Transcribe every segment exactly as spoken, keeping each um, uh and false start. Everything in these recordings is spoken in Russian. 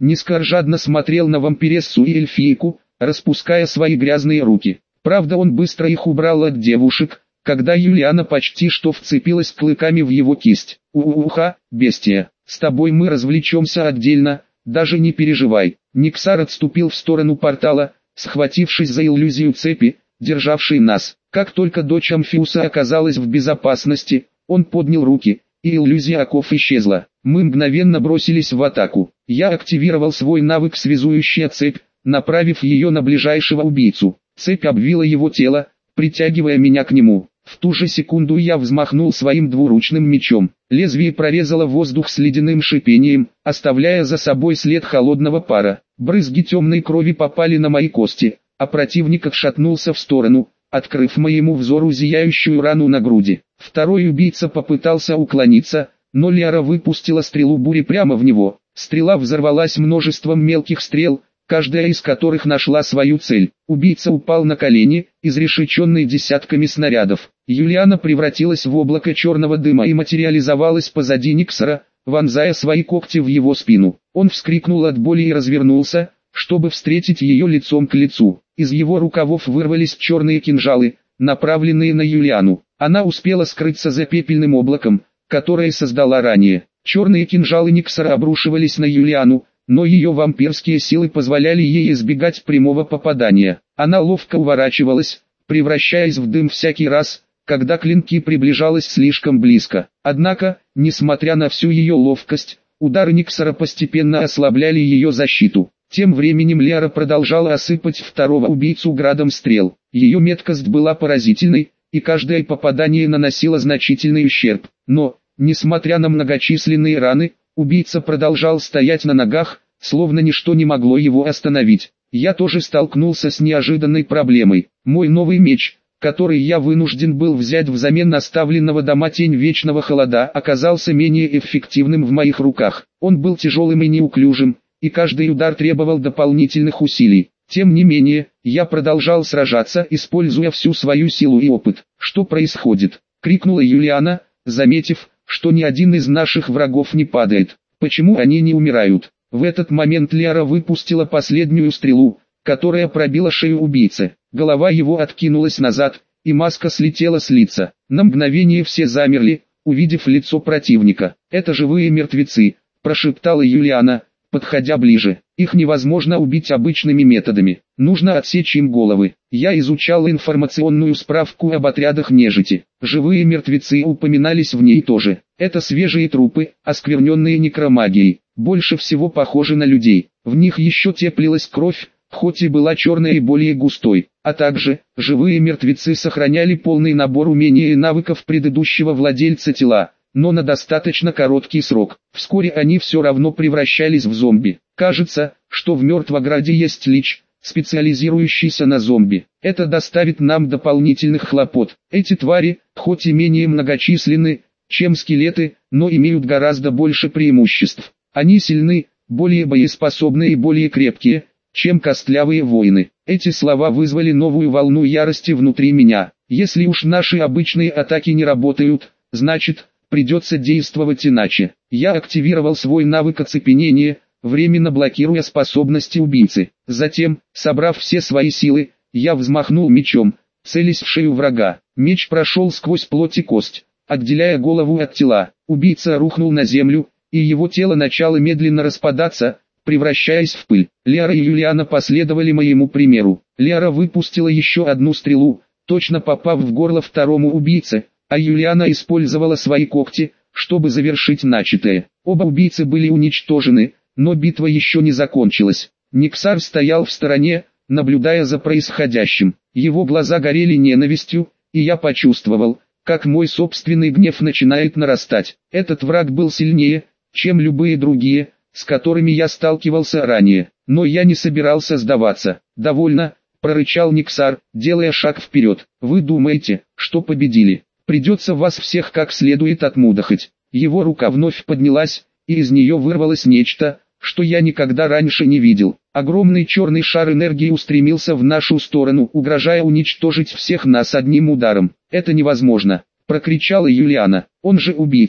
Никсар жадно смотрел на вампирессу и эльфийку, распуская свои грязные руки. Правда, он быстро их убрал от девушек, когда Юлиана почти что вцепилась клыками в его кисть. «Уха, бестия, с тобой мы развлечемся отдельно, даже не переживай». Никсар отступил в сторону портала, схватившись за иллюзию цепи, державшей нас. Как только дочь Амфиуса оказалась в безопасности, он поднял руки, и иллюзия оков исчезла. Мы мгновенно бросились в атаку. Я активировал свой навык «Связующая цепь», направив ее на ближайшего убийцу. Цепь обвила его тело, притягивая меня к нему. В ту же секунду я взмахнул своим двуручным мечом. Лезвие прорезало воздух с ледяным шипением, оставляя за собой след холодного пара. Брызги темной крови попали на мои кости, а противник отшатнулся в сторону, открыв моему взору зияющую рану на груди. Второй убийца попытался уклониться, но Лиара выпустила стрелу бури прямо в него. Стрела взорвалась множеством мелких стрел, каждая из которых нашла свою цель. Убийца упал на колени, изрешеченный десятками снарядов. Юлиана превратилась в облако черного дыма и материализовалась позади Никсара, вонзая свои когти в его спину. Он вскрикнул от боли и развернулся, чтобы встретить ее лицом к лицу. Из его рукавов вырвались черные кинжалы, направленные на Юлиану. Она успела скрыться за пепельным облаком, которое создала ранее. Черные кинжалы Никсара обрушивались на Юлиану, но ее вампирские силы позволяли ей избегать прямого попадания. Она ловко уворачивалась, превращаясь в дым всякий раз, когда клинки приближались слишком близко. Однако, несмотря на всю ее ловкость, удары Никсара постепенно ослабляли ее защиту. Тем временем Лиара продолжала осыпать второго убийцу градом стрел. Ее меткость была поразительной, и каждое попадание наносило значительный ущерб. Но, несмотря на многочисленные раны, убийца продолжал стоять на ногах, словно ничто не могло его остановить. Я тоже столкнулся с неожиданной проблемой. Мой новый меч, который я вынужден был взять взамен оставленного дома Тень Вечного Холода, оказался менее эффективным в моих руках. Он был тяжелым и неуклюжим, и каждый удар требовал дополнительных усилий. Тем не менее, я продолжал сражаться, используя всю свою силу и опыт. «Что происходит?» — крикнула Юлиана, заметив, что ни один из наших врагов не падает. «Почему они не умирают?» В этот момент Лиара выпустила последнюю стрелу, которая пробила шею убийцы. Голова его откинулась назад, и маска слетела с лица. На мгновение все замерли, увидев лицо противника. «Это живые мертвецы», — прошептала Юлиана, подходя ближе. «Их невозможно убить обычными методами. Нужно отсечь им головы». Я изучал информационную справку об отрядах нежити. Живые мертвецы упоминались в ней тоже. Это свежие трупы, оскверненные некромагией, больше всего похожи на людей. В них еще теплилась кровь, хоть и была черной и более густой. А также, живые мертвецы сохраняли полный набор умений и навыков предыдущего владельца тела, но на достаточно короткий срок. Вскоре они все равно превращались в зомби. Кажется, что в Мертвограде есть лич, специализирующийся на зомби. Это доставит нам дополнительных хлопот. Эти твари, хоть и менее многочисленны, чем скелеты, но имеют гораздо больше преимуществ. Они сильны, более боеспособны и более крепкие, чем костлявые воины. Эти слова вызвали новую волну ярости внутри меня. Если уж наши обычные атаки не работают, значит, придется действовать иначе. Я активировал свой навык оцепенения, временно блокируя способности убийцы. Затем, собрав все свои силы, я взмахнул мечом, целясь в шею врага. Меч прошел сквозь плоть и кость, отделяя голову от тела. Убийца рухнул на землю, и его тело начало медленно распадаться, превращаясь в пыль. Лиара и Юлиана последовали моему примеру. Лиара выпустила еще одну стрелу, точно попав в горло второму убийце, а Юлиана использовала свои когти, чтобы завершить начатое. Оба убийцы были уничтожены, но битва еще не закончилась. Никсар стоял в стороне, наблюдая за происходящим. Его глаза горели ненавистью, и я почувствовал, как мой собственный гнев начинает нарастать. Этот враг был сильнее, чем любые другие, с которыми я сталкивался ранее. Но я не собирался сдаваться. «Довольно», — прорычал Никсар, делая шаг вперед. «Вы думаете, что победили? Придется вас всех как следует отмудохать». Его рука вновь поднялась, и из нее вырвалось нечто, что я никогда раньше не видел. Огромный черный шар энергии устремился в нашу сторону, угрожая уничтожить всех нас одним ударом. «Это невозможно», — прокричала Юлиана. «Он же убийца.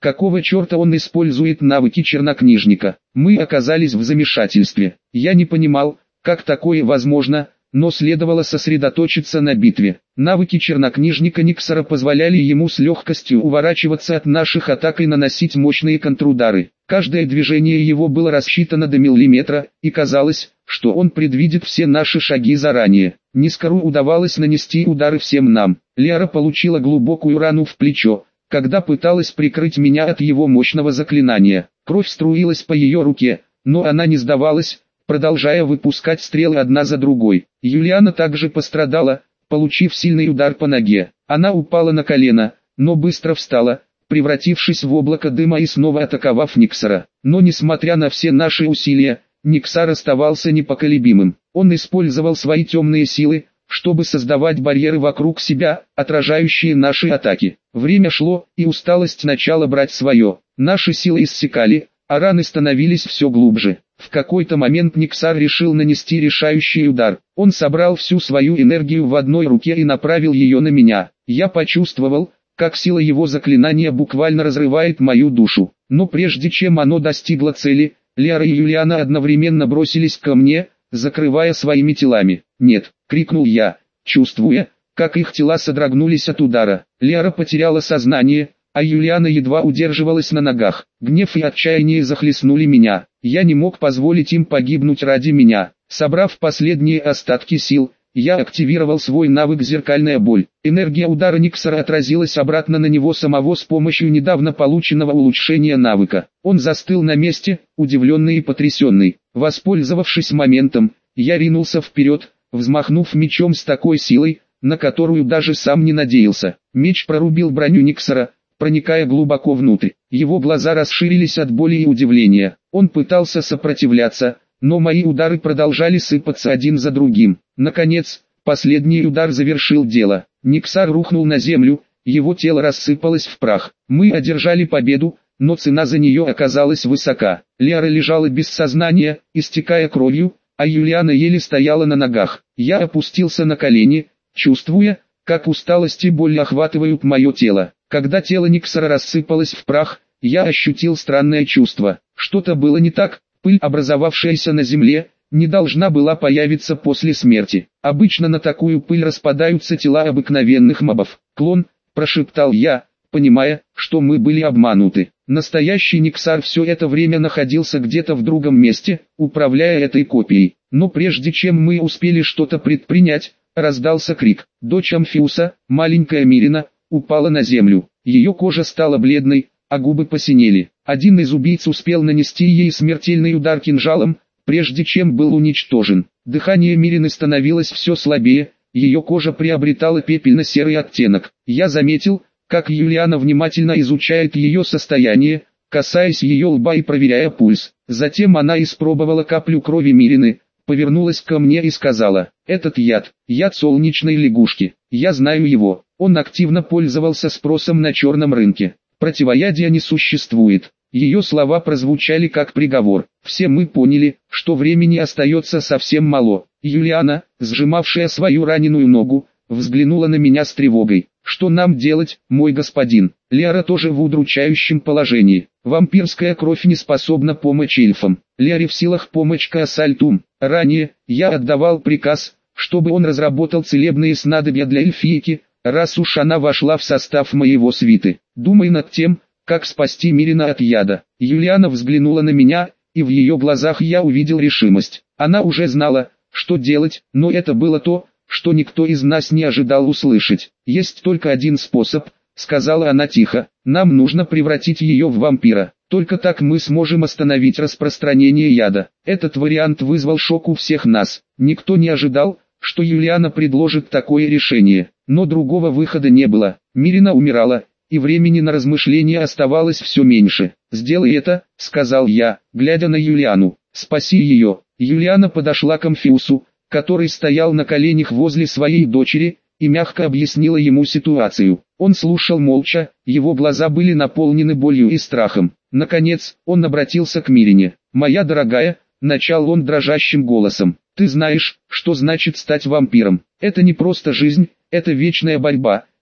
Какого черта он использует навыки чернокнижника? Мы оказались в замешательстве. Я не понимал, как такое возможно, но следовало сосредоточиться на битве. Навыки чернокнижника Никсара позволяли ему с легкостью уворачиваться от наших атак и наносить мощные контрудары. Каждое движение его было рассчитано до миллиметра, и казалось, что он предвидит все наши шаги заранее. Нискару удавалось нанести удары всем нам. Лиара получила глубокую рану в плечо, когда пыталась прикрыть меня от его мощного заклинания. Кровь струилась по ее руке, но она не сдавалась, продолжая выпускать стрелы одна за другой. Юлиана также пострадала, получив сильный удар по ноге. Она упала на колено, но быстро встала, превратившись в облако дыма и снова атаковав Никсара. Но несмотря на все наши усилия, Никсар оставался непоколебимым. Он использовал свои темные силы, чтобы создавать барьеры вокруг себя, отражающие наши атаки. Время шло, и усталость начала брать свое. Наши силы иссякали, а раны становились все глубже. В какой-то момент Никсар решил нанести решающий удар. Он собрал всю свою энергию в одной руке и направил ее на меня. Я почувствовал, как сила его заклинания буквально разрывает мою душу. Но прежде чем оно достигло цели, Лиара и Юлиана одновременно бросились ко мне, закрывая своими телами. «Нет!» — крикнул я, чувствуя, как их тела содрогнулись от удара. Лиара потеряла сознание, а Юлиана едва удерживалась на ногах. Гнев и отчаяние захлестнули меня. Я не мог позволить им погибнуть ради меня. Собрав последние остатки сил, я активировал свой навык «Зеркальная боль». Энергия удара Никсара отразилась обратно на него самого с помощью недавно полученного улучшения навыка. Он застыл на месте, удивленный и потрясенный. Воспользовавшись моментом, я ринулся вперед, взмахнув мечом с такой силой, на которую даже сам не надеялся. Меч прорубил броню Никсара, проникая глубоко внутрь. Его глаза расширились от боли и удивления. Он пытался сопротивляться, но мои удары продолжали сыпаться один за другим. Наконец, последний удар завершил дело. Никсар рухнул на землю, его тело рассыпалось в прах. Мы одержали победу, но цена за нее оказалась высока. Лиара лежала без сознания, истекая кровью, а Юлиана еле стояла на ногах. Я опустился на колени, чувствуя, как усталость и боль охватывают мое тело. Когда тело Никсара рассыпалось в прах, я ощутил странное чувство. Что-то было не так, пыль, образовавшаяся на земле, не должна была появиться после смерти. Обычно на такую пыль распадаются тела обыкновенных мобов. «Клон», – прошептал я, понимая, что мы были обмануты. Настоящий Никсар все это время находился где-то в другом месте, управляя этой копией. Но прежде чем мы успели что-то предпринять, раздался крик. Дочь Амфиуса, маленькая Мирина, упала на землю. Ее кожа стала бледной, а губы посинели. Один из убийц успел нанести ей смертельный удар кинжалом, прежде чем был уничтожен. Дыхание Мирины становилось все слабее, ее кожа приобретала пепельно-серый оттенок. Я заметил, как Юлиана внимательно изучает ее состояние, касаясь ее лба и проверяя пульс. Затем она испробовала каплю крови Мирины, повернулась ко мне и сказала: «Этот яд, яд солнечной лягушки, я знаю его, он активно пользовался спросом на черном рынке. Противоядия не существует». Ее слова прозвучали как приговор. Все мы поняли, что времени остается совсем мало. Юлиана, сжимавшая свою раненую ногу, взглянула на меня с тревогой. «Что нам делать, мой господин?» Лиара тоже в удручающем положении. Вампирская кровь не способна помочь эльфам. Лиаре в силах помочь Каасальтум. Ранее, я отдавал приказ, чтобы он разработал целебные снадобья для эльфийки, раз уж она вошла в состав моего свиты. Думай над тем, как спасти Мирина от яда. Юлиана взглянула на меня, и в ее глазах я увидел решимость. Она уже знала, что делать, но это было то, что никто из нас не ожидал услышать. «Есть только один способ», — сказала она тихо, — «нам нужно превратить ее в вампира. Только так мы сможем остановить распространение яда». Этот вариант вызвал шок у всех нас. Никто не ожидал, что Юлиана предложит такое решение. Но другого выхода не было. Мирина умирала, и времени на размышления оставалось все меньше. «Сделай это», — сказал я, глядя на Юлиану. «Спаси ее». Юлиана подошла к Амфиусу, который стоял на коленях возле своей дочери, и мягко объяснила ему ситуацию. Он слушал молча, его глаза были наполнены болью и страхом. Наконец, он обратился к Мирине. «Моя дорогая», — начал он дрожащим голосом, — «ты знаешь, что значит стать вампиром. Это не просто жизнь, это вечная борьба,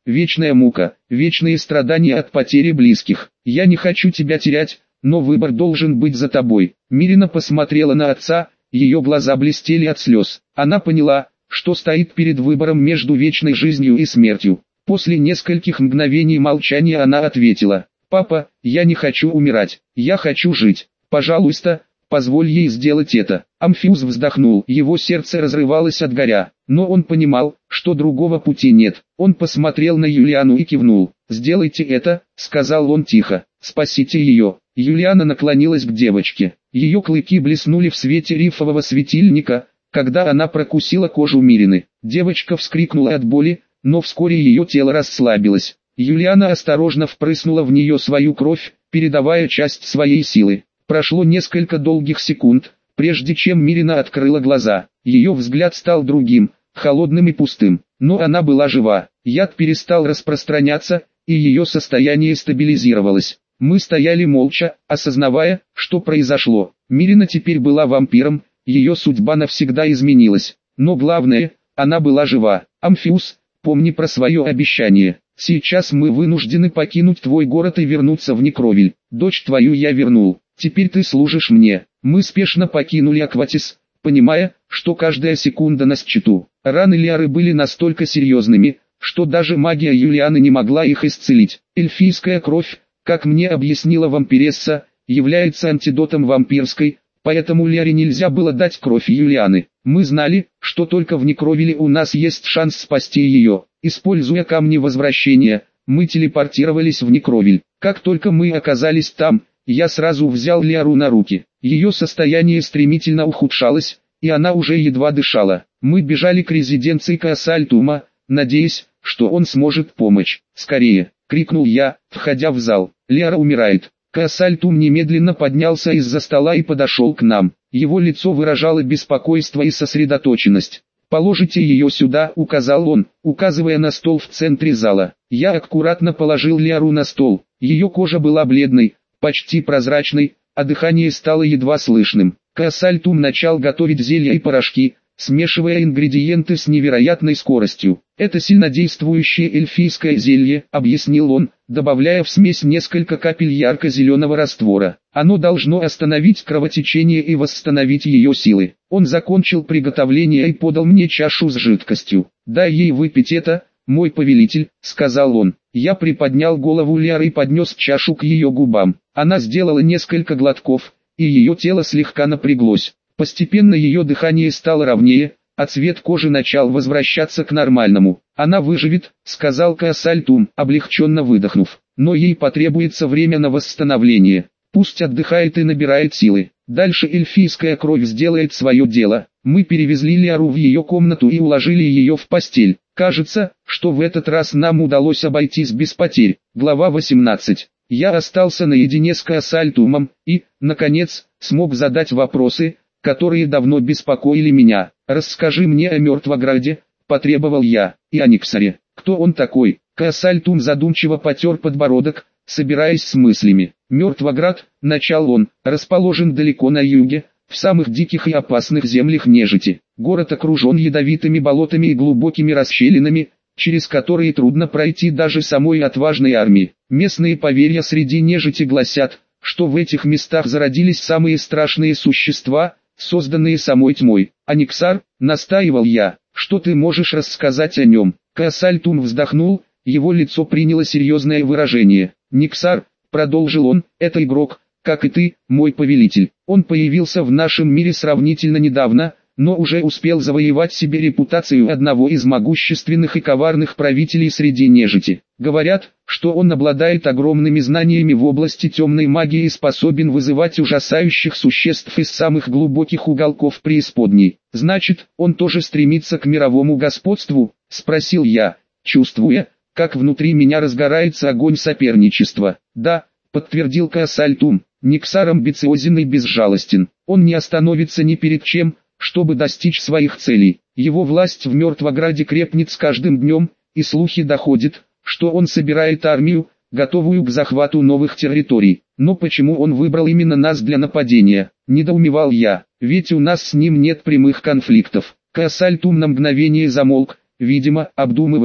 вечная мука, вечные страдания от потери близких. Я не хочу тебя терять, но выбор должен быть за тобой». Мирина посмотрела на отца, ее глаза блестели от слез. Она поняла, что стоит перед выбором между вечной жизнью и смертью. После нескольких мгновений молчания она ответила: «Папа, я не хочу умирать, я хочу жить. Пожалуйста, позволь ей сделать это». Амфиус вздохнул, его сердце разрывалось от горя, но он понимал, что другого пути нет. Он посмотрел на Юлиану и кивнул. «Сделайте это», — сказал он тихо, — «спасите ее». Юлиана наклонилась к девочке. Ее клыки блеснули в свете рифового светильника, когда она прокусила кожу Мирины. Девочка вскрикнула от боли, но вскоре ее тело расслабилось. Юлиана осторожно впрыснула в нее свою кровь, передавая часть своей силы. Прошло несколько долгих секунд, прежде чем Мирина открыла глаза. Ее взгляд стал другим, холодным и пустым, но она была жива. Яд перестал распространяться, и ее состояние стабилизировалось. Мы стояли молча, осознавая, что произошло. Мирина теперь была вампиром, ее судьба навсегда изменилась. Но главное, она была жива. «Амфиус, помни про свое обещание. Сейчас мы вынуждены покинуть твой город и вернуться в Некровиль. Дочь твою я вернул. Теперь ты служишь мне». Мы спешно покинули Акватис, понимая, что каждая секунда на счету. Раны Лиары были настолько серьезными, что даже магия Юлианы не могла их исцелить. Эльфийская кровь, как мне объяснила вампиресса, является антидотом вампирской, поэтому Лиаре нельзя было дать кровь Юлианы. Мы знали, что только в Некровиле у нас есть шанс спасти ее. Используя камни возвращения, мы телепортировались в Некровиль. Как только мы оказались там, я сразу взял Лиару на руки. Ее состояние стремительно ухудшалось, и она уже едва дышала. Мы бежали к резиденции Каасальтума, надеясь, что он сможет помочь. «Скорее!» — крикнул я, входя в зал. «Лиара умирает». Каасальтум немедленно поднялся из-за стола и подошел к нам. Его лицо выражало беспокойство и сосредоточенность. «Положите ее сюда», — указал он, указывая на стол в центре зала. Я аккуратно положил Лиару на стол. Ее кожа была бледной, почти прозрачной, а дыхание стало едва слышным. Каасальтум начал готовить зелья и порошки, смешивая ингредиенты с невероятной скоростью. «Это сильнодействующее эльфийское зелье», — объяснил он, добавляя в смесь несколько капель ярко-зеленого раствора. «Оно должно остановить кровотечение и восстановить ее силы». Он закончил приготовление и подал мне чашу с жидкостью. «Дай ей выпить это, мой повелитель», — сказал он. Я приподнял голову Лиары и поднес чашу к ее губам. Она сделала несколько глотков, и ее тело слегка напряглось. Постепенно ее дыхание стало ровнее, а цвет кожи начал возвращаться к нормальному. «Она выживет», — сказал Каасальтум, облегченно выдохнув. «Но ей потребуется время на восстановление. Пусть отдыхает и набирает силы. Дальше эльфийская кровь сделает свое дело». Мы перевезли Лиару в ее комнату и уложили ее в постель. Кажется, что в этот раз нам удалось обойтись без потерь. Глава восемнадцать. Я остался наедине с Каасальтумом и, наконец, смог задать вопросы, которые давно беспокоили меня. «Расскажи мне о Мертвограде», — потребовал я, — «и о Никсаре. Кто он такой?» Каасальтум задумчиво потер подбородок, собираясь с мыслями. «Мертвоград», — начал он, — расположен далеко на юге, в самых диких и опасных землях нежити. Город окружен ядовитыми болотами и глубокими расщелинами, через которые трудно пройти даже самой отважной армии. Местные поверья среди нежити гласят, что в этих местах зародились самые страшные существа, созданные самой тьмой. «А Никсар», — настаивал я, — «что ты можешь рассказать о нем?» Каасальтум вздохнул, его лицо приняло серьезное выражение. «Никсар», — продолжил он, — «это игрок, как и ты, мой повелитель. Он появился в нашем мире сравнительно недавно, но уже успел завоевать себе репутацию одного из могущественных и коварных правителей среди нежити. Говорят, что он обладает огромными знаниями в области темной магии и способен вызывать ужасающих существ из самых глубоких уголков преисподней. Значит, он тоже стремится к мировому господству?» — спросил я, чувствуя, как внутри меня разгорается огонь соперничества. «Да», — подтвердил Каасальтум, — «Никсар амбициозен и безжалостен. Он не остановится ни перед чем, чтобы достичь своих целей. Его власть в Мертвограде крепнет с каждым днем, и слухи доходят, что он собирает армию, готовую к захвату новых территорий. Но почему он выбрал именно нас для нападения?» — недоумевал я, — «ведь у нас с ним нет прямых конфликтов». Каасальтум на мгновение замолк, видимо, обдумывая,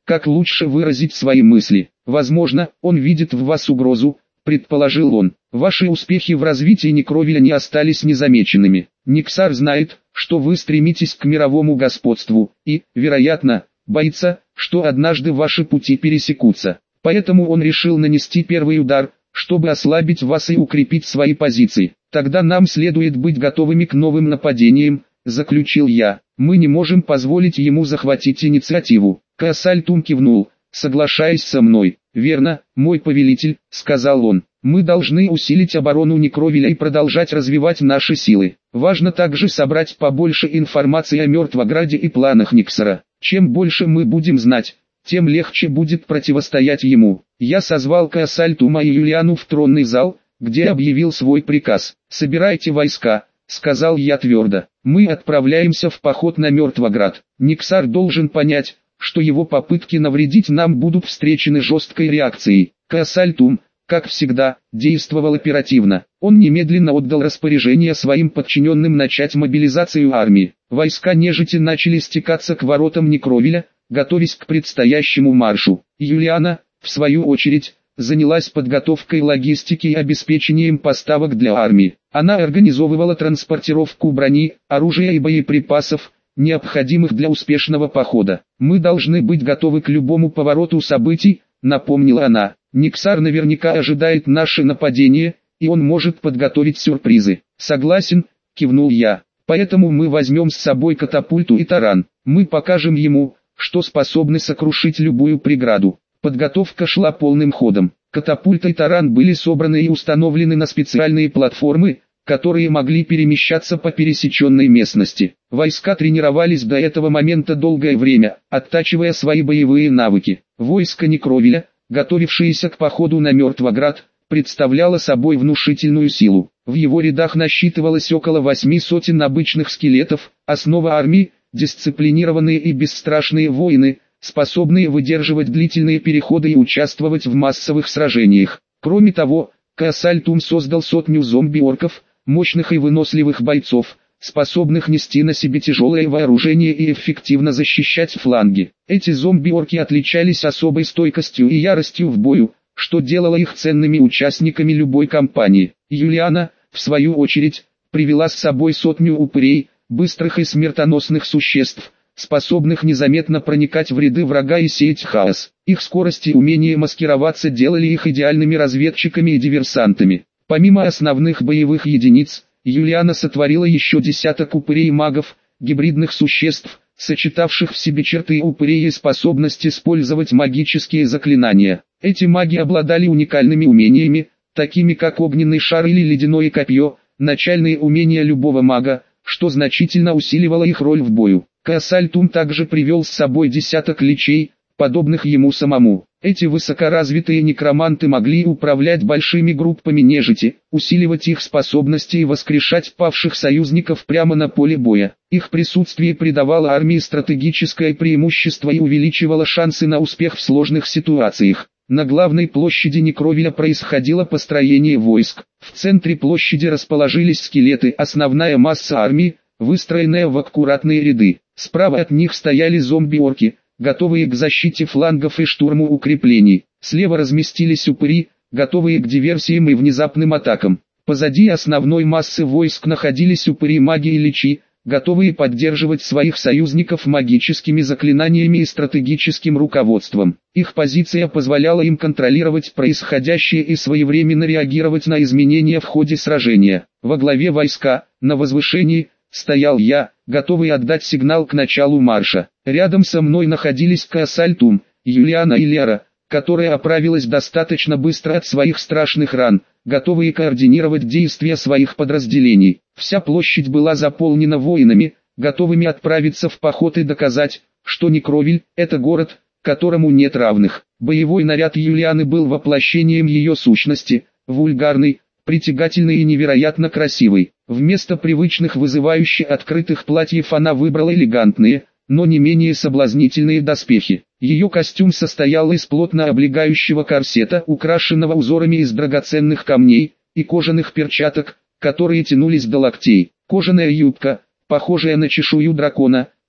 как лучше выразить свои мысли. Возможно, он видит в вас угрозу, предположил он. Ваши успехи в развитии Некровиля не остались незамеченными. Никсар знает, что вы стремитесь к мировому господству, и, вероятно, боится, что однажды ваши пути пересекутся. Поэтому он решил нанести первый удар, чтобы ослабить вас и укрепить свои позиции. Тогда нам следует быть готовыми к новым нападениям, заключил я. Мы не можем позволить ему захватить инициативу. Каасальтум кивнул, соглашаясь со мной. Верно, мой повелитель, сказал он. Мы должны усилить оборону Некровиля и продолжать развивать наши силы. Важно также собрать побольше информации о Мертвограде и планах Никсара. Чем больше мы будем знать, тем легче будет противостоять ему. Я созвал Каасальтума и Юлиану в тронный зал, где объявил свой приказ. «Собирайте войска», — сказал я твердо. «Мы отправляемся в поход на Мертвоград. Никсар должен понять, что его попытки навредить нам будут встречены жесткой реакцией». Каасальтум, как всегда, действовал оперативно. Он немедленно отдал распоряжение своим подчиненным начать мобилизацию армии. Войска нежити начали стекаться к воротам Некровиля, готовясь к предстоящему маршу. Юлиана, в свою очередь, занялась подготовкой логистики и обеспечением поставок для армии. Она организовывала транспортировку брони, оружия и боеприпасов, необходимых для успешного похода. «Мы должны быть готовы к любому повороту событий», — напомнила она. «Никсар наверняка ожидает наше нападение, и он может подготовить сюрпризы». «Согласен», — кивнул я. «Поэтому мы возьмем с собой катапульту и таран. Мы покажем ему, что способны сокрушить любую преграду». Подготовка шла полным ходом. Катапульта и таран были собраны и установлены на специальные платформы, которые могли перемещаться по пересеченной местности. Войска тренировались до этого момента долгое время, оттачивая свои боевые навыки. Войско Некровиля, готовившееся к походу на Мертвоград, представляло собой внушительную силу. В его рядах насчитывалось около восьми сотен обычных скелетов, основа армии, дисциплинированные и бесстрашные воины, способные выдерживать длительные переходы и участвовать в массовых сражениях. Кроме того, Каасальтум создал сотню зомби-орков, мощных и выносливых бойцов, способных нести на себе тяжелое вооружение и эффективно защищать фланги. Эти зомби-орки отличались особой стойкостью и яростью в бою, что делало их ценными участниками любой кампании. Юлиана, в свою очередь, привела с собой сотню упырей, быстрых и смертоносных существ, способных незаметно проникать в ряды врага и сеять хаос. Их скорость и умение маскироваться делали их идеальными разведчиками и диверсантами. Помимо основных боевых единиц, Юлиана сотворила еще десяток упырей-магов, гибридных существ, сочетавших в себе черты упырей и способность использовать магические заклинания. Эти маги обладали уникальными умениями, такими как огненный шар или ледяное копье, начальные умения любого мага, что значительно усиливало их роль в бою. Каасальтум также привел с собой десяток личей, подобных ему самому. Эти высокоразвитые некроманты могли управлять большими группами нежити, усиливать их способности и воскрешать павших союзников прямо на поле боя. Их присутствие придавало армии стратегическое преимущество и увеличивало шансы на успех в сложных ситуациях. На главной площади Некровиля происходило построение войск. В центре площади расположились скелеты, основная масса армии, выстроенная в аккуратные ряды. Справа от них стояли зомби-орки, готовые к защите флангов и штурму укреплений. Слева разместились упыри, готовые к диверсиям и внезапным атакам. Позади основной массы войск находились упыри-маги и личи, готовые поддерживать своих союзников магическими заклинаниями и стратегическим руководством. Их позиция позволяла им контролировать происходящее и своевременно реагировать на изменения в ходе сражения. Во главе войска, на возвышении, стоял я, готовый отдать сигнал к началу марша. Рядом со мной находились Каасальтум, Юлиана и Лера, которая оправилась достаточно быстро от своих страшных ран, готовые координировать действия своих подразделений. Вся площадь была заполнена воинами, готовыми отправиться в поход и доказать, что Некровиль – это город, которому нет равных. Боевой наряд Юлианы был воплощением ее сущности, вульгарный, притягательный и невероятно красивый. Вместо привычных вызывающих открытых платьев она выбрала элегантные, но не менее соблазнительные доспехи. Ее костюм состоял из плотно облегающего корсета, украшенного узорами из драгоценных камней, и кожаных перчаток, которые тянулись до локтей. Кожаная юбка, похожая на чешую дракона,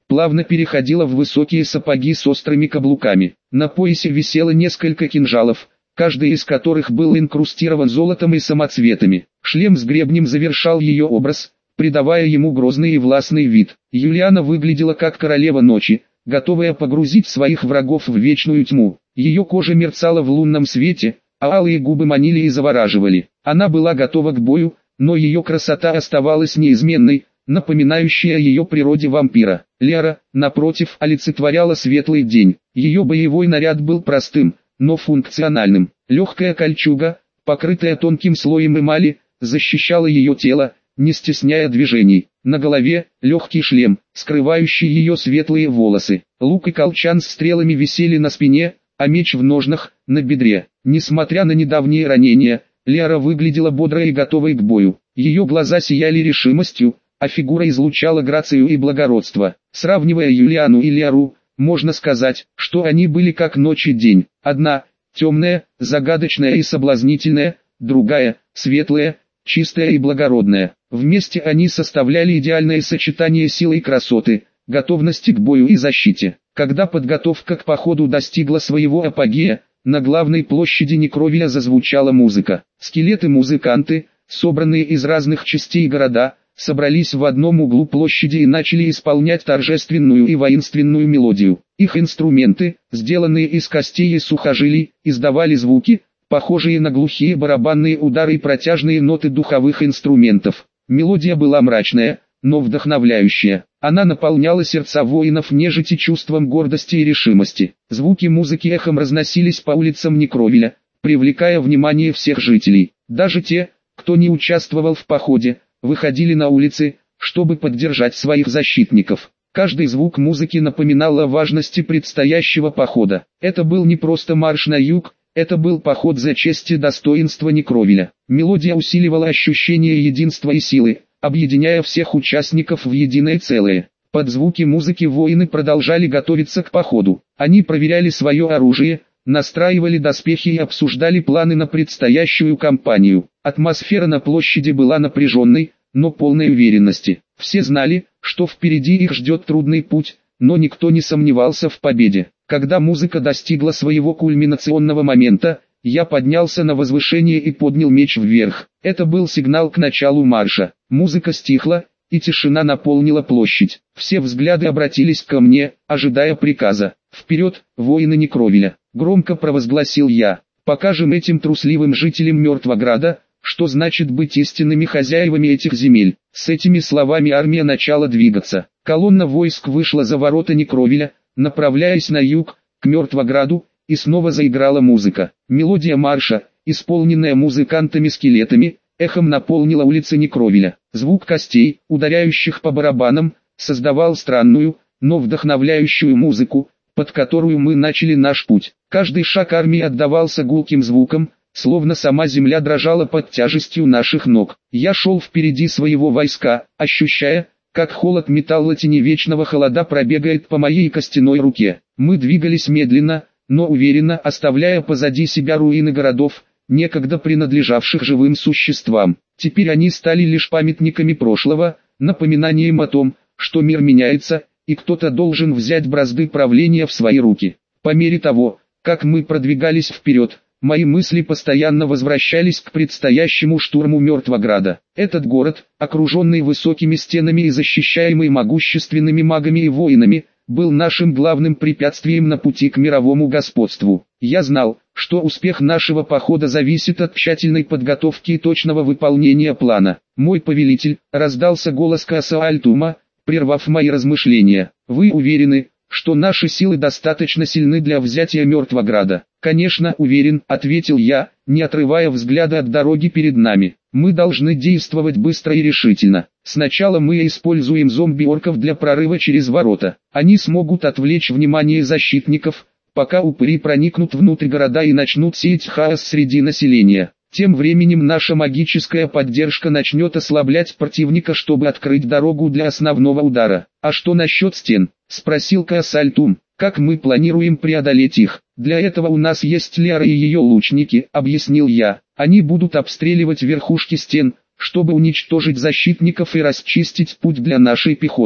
плавно переходила в высокие сапоги с острыми каблуками. На поясе висело несколько кинжалов, каждый из которых был инкрустирован золотом и самоцветами. Шлем с гребнем завершал ее образ, придавая ему грозный и властный вид. Юлиана выглядела как королева ночи, готовая погрузить своих врагов в вечную тьму. Ее кожа мерцала в лунном свете, а алые губы манили и завораживали. Она была готова к бою, но ее красота оставалась неизменной, напоминающей о ее природе вампира. Лера, напротив, олицетворяла светлый день. Ее боевой наряд был простым, но функциональным. Легкая кольчуга, покрытая тонким слоем эмали, защищала ее тело, не стесняя движений. На голове легкий шлем, скрывающий ее светлые волосы. Лук и колчан с стрелами висели на спине, а меч в ножнах, на бедре. Несмотря на недавние ранения, Лера выглядела бодрой и готовой к бою. Ее глаза сияли решимостью, а фигура излучала грацию и благородство. Сравнивая Юлиану и Леру, можно сказать, что они были как ночь и день. Одна – темная, загадочная и соблазнительная, другая – светлая, чистая и благородная. Вместе они составляли идеальное сочетание силы и красоты, готовности к бою и защите. Когда подготовка к походу достигла своего апогея, на главной площади Некровиля зазвучала музыка. Скелеты-музыканты, собранные из разных частей города, собрались в одном углу площади и начали исполнять торжественную и воинственную мелодию. Их инструменты, сделанные из костей и сухожилий, издавали звуки, похожие на глухие барабанные удары и протяжные ноты духовых инструментов. Мелодия была мрачная, но вдохновляющая. Она наполняла сердца воинов нежити чувством гордости и решимости. Звуки музыки эхом разносились по улицам Некровиля, привлекая внимание всех жителей. Даже те, кто не участвовал в походе, выходили на улицы, чтобы поддержать своих защитников. Каждый звук музыки напоминал о важности предстоящего похода. Это был не просто марш на юг, это был поход за честь и достоинство Некровиля. Мелодия усиливала ощущение единства и силы, объединяя всех участников в единое целое. Под звуки музыки воины продолжали готовиться к походу. Они проверяли свое оружие, настраивали доспехи и обсуждали планы на предстоящую кампанию. Атмосфера на площади была напряженной, но полной уверенности. Все знали, что впереди их ждет трудный путь, но никто не сомневался в победе. Когда музыка достигла своего кульминационного момента, я поднялся на возвышение и поднял меч вверх. Это был сигнал к началу марша. Музыка стихла, и тишина наполнила площадь. Все взгляды обратились ко мне, ожидая приказа. «Вперед, воины Некровиля!» — громко провозгласил я. «Покажем этим трусливым жителям Мертвограда, что значит быть истинными хозяевами этих земель». С этими словами армия начала двигаться. Колонна войск вышла за ворота Некровиля, направляясь на юг, к Мертвограду, и снова заиграла музыка. Мелодия марша, исполненная музыкантами-скелетами, эхом наполнила улицы Некровиля. Звук костей, ударяющих по барабанам, создавал странную, но вдохновляющую музыку, под которую мы начали наш путь. Каждый шаг армии отдавался гулким звуком, словно сама земля дрожала под тяжестью наших ног. Я шел впереди своего войска, ощущая, как холод металла тени вечного холода пробегает по моей костяной руке. Мы двигались медленно, но уверенно, оставляя позади себя руины городов, некогда принадлежавших живым существам. Теперь они стали лишь памятниками прошлого, напоминанием о том, что мир меняется, и кто-то должен взять бразды правления в свои руки. По мере того, как мы продвигались вперед, мои мысли постоянно возвращались к предстоящему штурму Мертвограда. Этот город, окруженный высокими стенами и защищаемый могущественными магами и воинами, был нашим главным препятствием на пути к мировому господству. Я знал, что успех нашего похода зависит от тщательной подготовки и точного выполнения плана. «Мой повелитель», — раздался голос Каасаальтума, прервав мои размышления. «Вы уверены, что наши силы достаточно сильны для взятия Мертвограда?» «Конечно уверен», — ответил я, не отрывая взгляда от дороги перед нами. «Мы должны действовать быстро и решительно. Сначала мы используем зомби-орков для прорыва через ворота. Они смогут отвлечь внимание защитников, пока упыри проникнут внутрь города и начнут сеять хаос среди населения. Тем временем наша магическая поддержка начнет ослаблять противника, чтобы открыть дорогу для основного удара». «А что насчет стен?» — спросил Каасаальтум. «Как мы планируем преодолеть их?» «Для этого у нас есть Лера и ее лучники», — объяснил я. «Они будут обстреливать верхушки стен, чтобы уничтожить защитников и расчистить путь для нашей пехоты.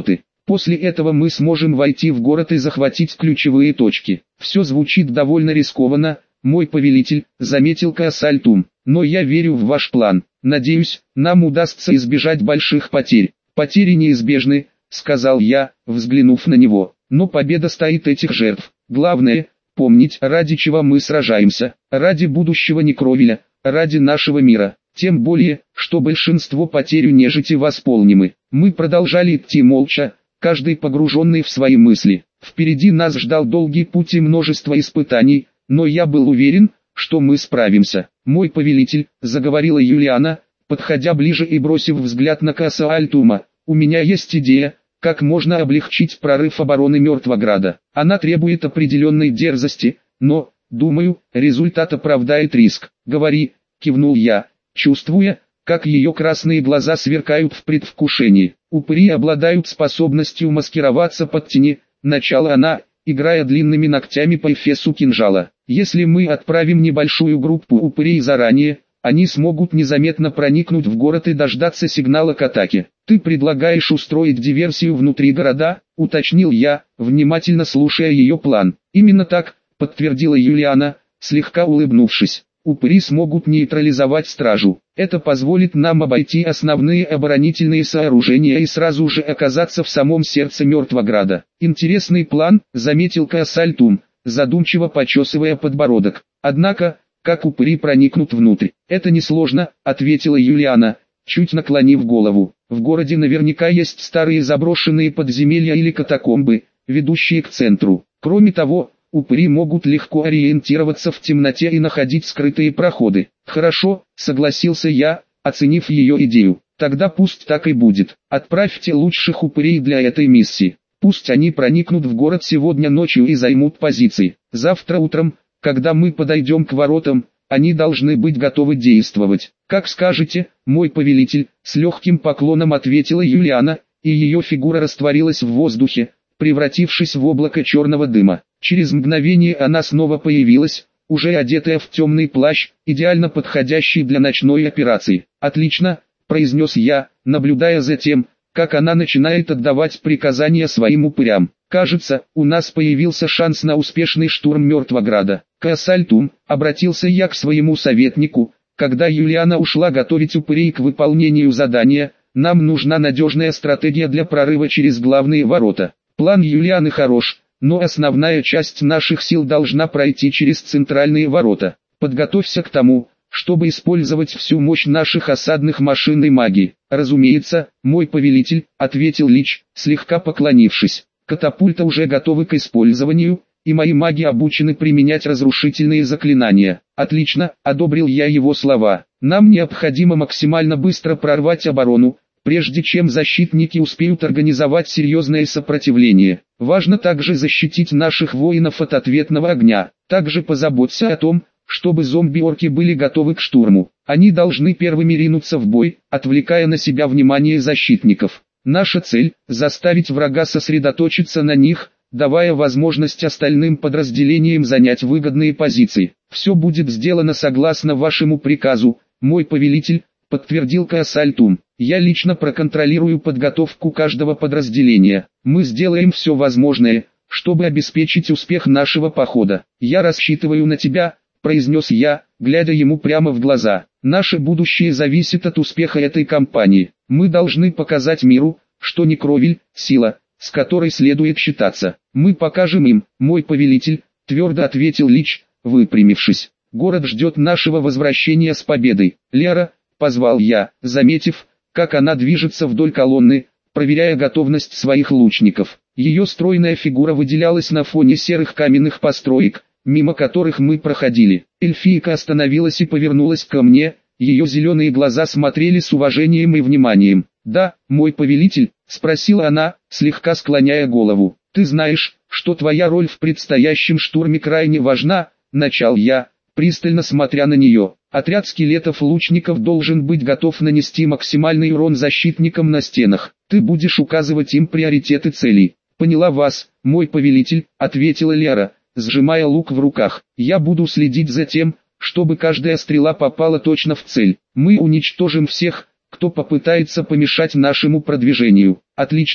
После этого мы сможем войти в город и захватить ключевые точки. Все звучит довольно рискованно, мой повелитель, заметил Каасальтум, но я верю в ваш план. Надеюсь, нам удастся избежать больших потерь. Потери неизбежны, сказал я, взглянув на него, но победа стоит этих жертв. Главное, помнить, ради чего мы сражаемся, ради будущего Некровиля, ради нашего мира. Тем более, что большинство потерь у нежити восполнимы. Мы продолжали идти молча, каждый погруженный в свои мысли. Впереди нас ждал долгий путь и множество испытаний, но я был уверен, что мы справимся. «Мой повелитель», — заговорила Юлиана, подходя ближе и бросив взгляд на Каасальтума, — «у меня есть идея, как можно облегчить прорыв обороны Мертвограда. Она требует определенной дерзости, но, думаю, результат оправдает риск». «Говори», — кивнул я, чувствуя, как ее красные глаза сверкают в предвкушении. «Упыри обладают способностью маскироваться под тени», — начала она, играя длинными ногтями по эфесу кинжала. «Если мы отправим небольшую группу упырей заранее, они смогут незаметно проникнуть в город и дождаться сигнала к атаке. Ты предлагаешь устроить диверсию внутри города?» — уточнил я, внимательно слушая ее план. «Именно так», — подтвердила Юлиана, слегка улыбнувшись. «Упыри смогут нейтрализовать стражу. Это позволит нам обойти основные оборонительные сооружения и сразу же оказаться в самом сердце Мертвограда». «Интересный план», — заметил Каасальтум, задумчиво почесывая подбородок. «Однако, как упыри проникнут внутрь?» «Это несложно», — ответила Юлиана, чуть наклонив голову. «В городе наверняка есть старые заброшенные подземелья или катакомбы, ведущие к центру. Кроме того, упыри могут легко ориентироваться в темноте и находить скрытые проходы». «Хорошо», — согласился я, оценив ее идею. «Тогда пусть так и будет. Отправьте лучших упырей для этой миссии. Пусть они проникнут в город сегодня ночью и займут позиции. Завтра утром, когда мы подойдем к воротам, они должны быть готовы действовать». «Как скажете, мой повелитель», — с легким поклоном ответила Юлиана, и ее фигура растворилась в воздухе, превратившись в облако черного дыма. Через мгновение она снова появилась, уже одетая в темный плащ, идеально подходящий для ночной операции. «Отлично», — произнес я, наблюдая за тем, как она начинает отдавать приказания своим упырям. «Кажется, у нас появился шанс на успешный штурм Мертвограда». «Каасальтум», — обратился я к своему советнику, когда Юлиана ушла готовить упырей к выполнению задания, — «нам нужна надежная стратегия для прорыва через главные ворота». «План Юлианы хорош, но основная часть наших сил должна пройти через центральные ворота. Подготовься к тому, чтобы использовать всю мощь наших осадных машин и магии». «Разумеется, мой повелитель», — ответил Лич, слегка поклонившись. «Катапульты уже готовы к использованию, и мои маги обучены применять разрушительные заклинания». «Отлично», — одобрил я его слова. «Нам необходимо максимально быстро прорвать оборону, прежде чем защитники успеют организовать серьезное сопротивление. Важно также защитить наших воинов от ответного огня. Также позаботься о том, чтобы зомби-орки были готовы к штурму. Они должны первыми ринуться в бой, отвлекая на себя внимание защитников. Наша цель – заставить врага сосредоточиться на них, давая возможность остальным подразделениям занять выгодные позиции. Все будет сделано согласно вашему приказу, мой повелитель», — подтвердил Каасальтум. «Я лично проконтролирую подготовку каждого подразделения. Мы сделаем все возможное, чтобы обеспечить успех нашего похода. Я рассчитываю на тебя», — произнес я, глядя ему прямо в глаза. «Наше будущее зависит от успеха этой кампании. Мы должны показать миру, что Некровиль — сила, с которой следует считаться. Мы покажем им, мой повелитель», — твердо ответил Лич, выпрямившись. «Город ждет нашего возвращения с победой». «Лера», — позвал я, заметив, как она движется вдоль колонны, проверяя готовность своих лучников. Ее стройная фигура выделялась на фоне серых каменных построек, мимо которых мы проходили. Эльфийка остановилась и повернулась ко мне, ее зеленые глаза смотрели с уважением и вниманием. «Да, мой повелитель», — спросила она, слегка склоняя голову. «Ты знаешь, что твоя роль в предстоящем штурме крайне важна», — начал я, пристально смотря на нее. «Отряд скелетов-лучников должен быть готов нанести максимальный урон защитникам на стенах. Ты будешь указывать им приоритеты целей». «Поняла вас, мой повелитель», — ответила Лера, сжимая лук в руках. «Я буду следить за тем, чтобы каждая стрела попала точно в цель. Мы уничтожим всех, кто попытается помешать нашему продвижению». «Отлично»,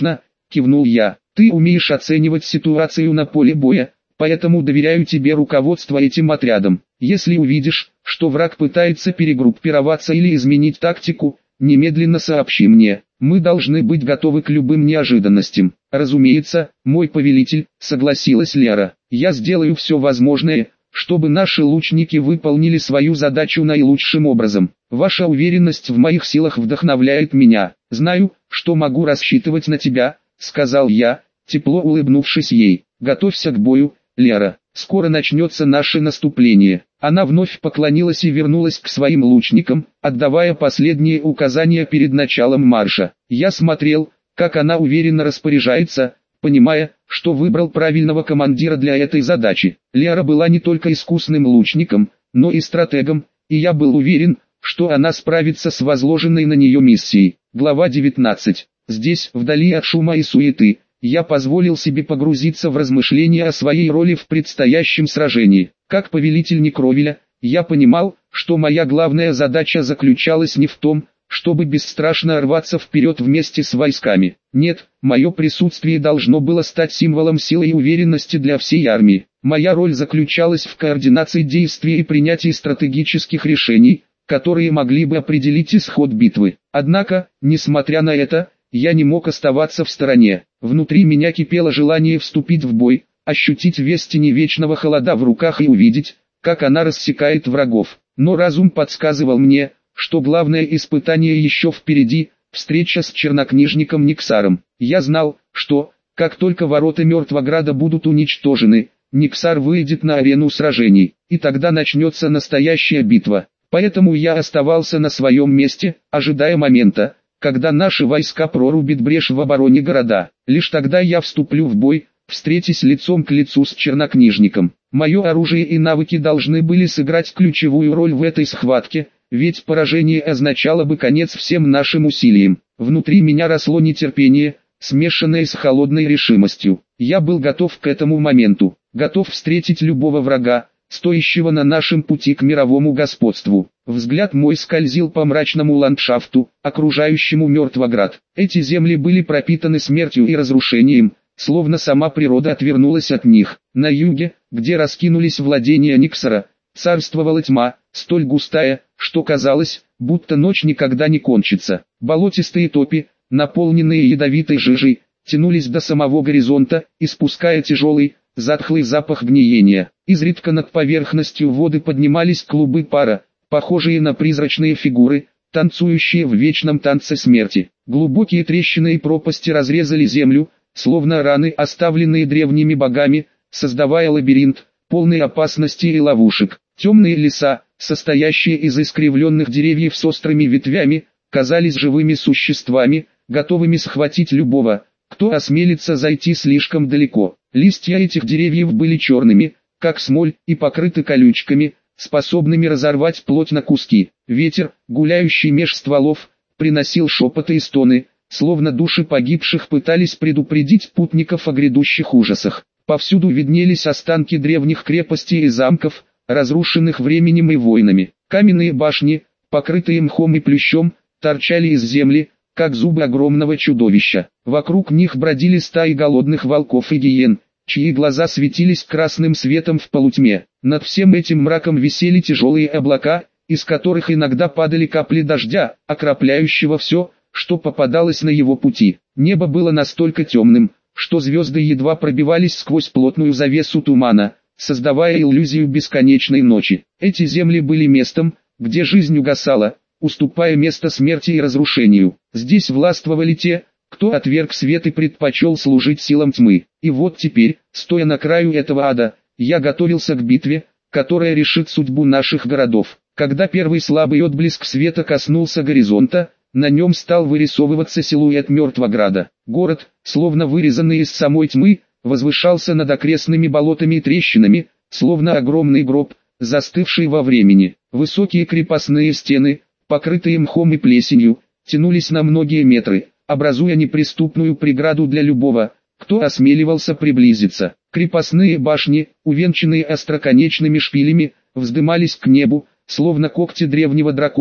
кивнул я. Ты умеешь оценивать ситуацию на поле боя, поэтому доверяю тебе руководство этим отрядом. Если увидишь, что враг пытается перегруппироваться или изменить тактику, немедленно сообщи мне. Мы должны быть готовы к любым неожиданностям. Разумеется, мой повелитель, согласилась Лера. Я сделаю все возможное, чтобы наши лучники выполнили свою задачу наилучшим образом. Ваша уверенность в моих силах вдохновляет меня. Знаю, что могу рассчитывать на тебя, сказал я, тепло улыбнувшись ей. Готовься к бою, Лера. Скоро начнется наше наступление. Она вновь поклонилась и вернулась к своим лучникам, отдавая последние указания перед началом марша. Я смотрел, как она уверенно распоряжается, понимая, что выбрал правильного командира для этой задачи. Лера была не только искусным лучником, но и стратегом, и я был уверен, что она справится с возложенной на нее миссией. Глава девятнадцать. Здесь, вдали от шума и суеты, я позволил себе погрузиться в размышления о своей роли в предстоящем сражении. Как повелитель Некровеля, я понимал, что моя главная задача заключалась не в том, чтобы бесстрашно рваться вперед вместе с войсками. Нет, мое присутствие должно было стать символом силы и уверенности для всей армии. Моя роль заключалась в координации действий и принятии стратегических решений, которые могли бы определить исход битвы. Однако, несмотря на это, я не мог оставаться в стороне. Внутри меня кипело желание вступить в бой, ощутить весть тени вечного холода в руках и увидеть, как она рассекает врагов. Но разум подсказывал мне, что главное испытание еще впереди, встреча с чернокнижником Никсаром. Я знал, что, как только ворота Мертвограда будут уничтожены, Никсар выйдет на арену сражений, и тогда начнется настоящая битва. Поэтому я оставался на своем месте, ожидая момента, когда наши войска прорубят брешь в обороне города. Лишь тогда я вступлю в бой, встретясь лицом к лицу с чернокнижником. Мое оружие и навыки должны были сыграть ключевую роль в этой схватке, ведь поражение означало бы конец всем нашим усилиям. Внутри меня росло нетерпение, смешанное с холодной решимостью. Я был готов к этому моменту, готов встретить любого врага, стоящего на нашем пути к мировому господству. Взгляд мой скользил по мрачному ландшафту, окружающему Мертвоград. Эти земли были пропитаны смертью и разрушением, словно сама природа отвернулась от них. На юге, где раскинулись владения Никсара, царствовала тьма, столь густая, что казалось, будто ночь никогда не кончится. Болотистые топи, наполненные ядовитой жижей, тянулись до самого горизонта, испуская тяжелый, затхлый запах гниения. Изредка над поверхностью воды поднимались клубы пара, похожие на призрачные фигуры, танцующие в вечном танце смерти. Глубокие трещины и пропасти разрезали землю, словно раны, оставленные древними богами, создавая лабиринт, полный опасностей и ловушек. Темные леса, состоящие из искривленных деревьев с острыми ветвями, казались живыми существами, готовыми схватить любого, кто осмелится зайти слишком далеко. Листья этих деревьев были черными, как смоль, и покрыты колючками, способными разорвать плоть на куски. Ветер, гуляющий меж стволов, приносил шепоты и стоны, словно души погибших пытались предупредить путников о грядущих ужасах. Повсюду виднелись останки древних крепостей и замков, разрушенных временем и войнами. Каменные башни, покрытые мхом и плющом, торчали из земли, как зубы огромного чудовища. Вокруг них бродили стаи голодных волков и гиен, чьи глаза светились красным светом в полутьме. Над всем этим мраком висели тяжелые облака, из которых иногда падали капли дождя, окропляющего все, что попадалось на его пути. Небо было настолько темным, что звезды едва пробивались сквозь плотную завесу тумана, создавая иллюзию бесконечной ночи. Эти земли были местом, где жизнь угасала, уступая место смерти и разрушению. Здесь властвовали те, кто отверг свет и предпочел служить силам тьмы. И вот теперь, стоя на краю этого ада, я готовился к битве, которая решит судьбу наших городов. Когда первый слабый отблеск света коснулся горизонта, на нем стал вырисовываться силуэт Мертвограда. Город, словно вырезанный из самой тьмы, возвышался над окрестными болотами и трещинами, словно огромный гроб, застывший во времени. Высокие крепостные стены, покрытые мхом и плесенью, тянулись на многие метры, образуя неприступную преграду для любого, кто осмеливался приблизиться. Крепостные башни, увенчанные остроконечными шпилями, вздымались к небу, словно когти древнего дракона,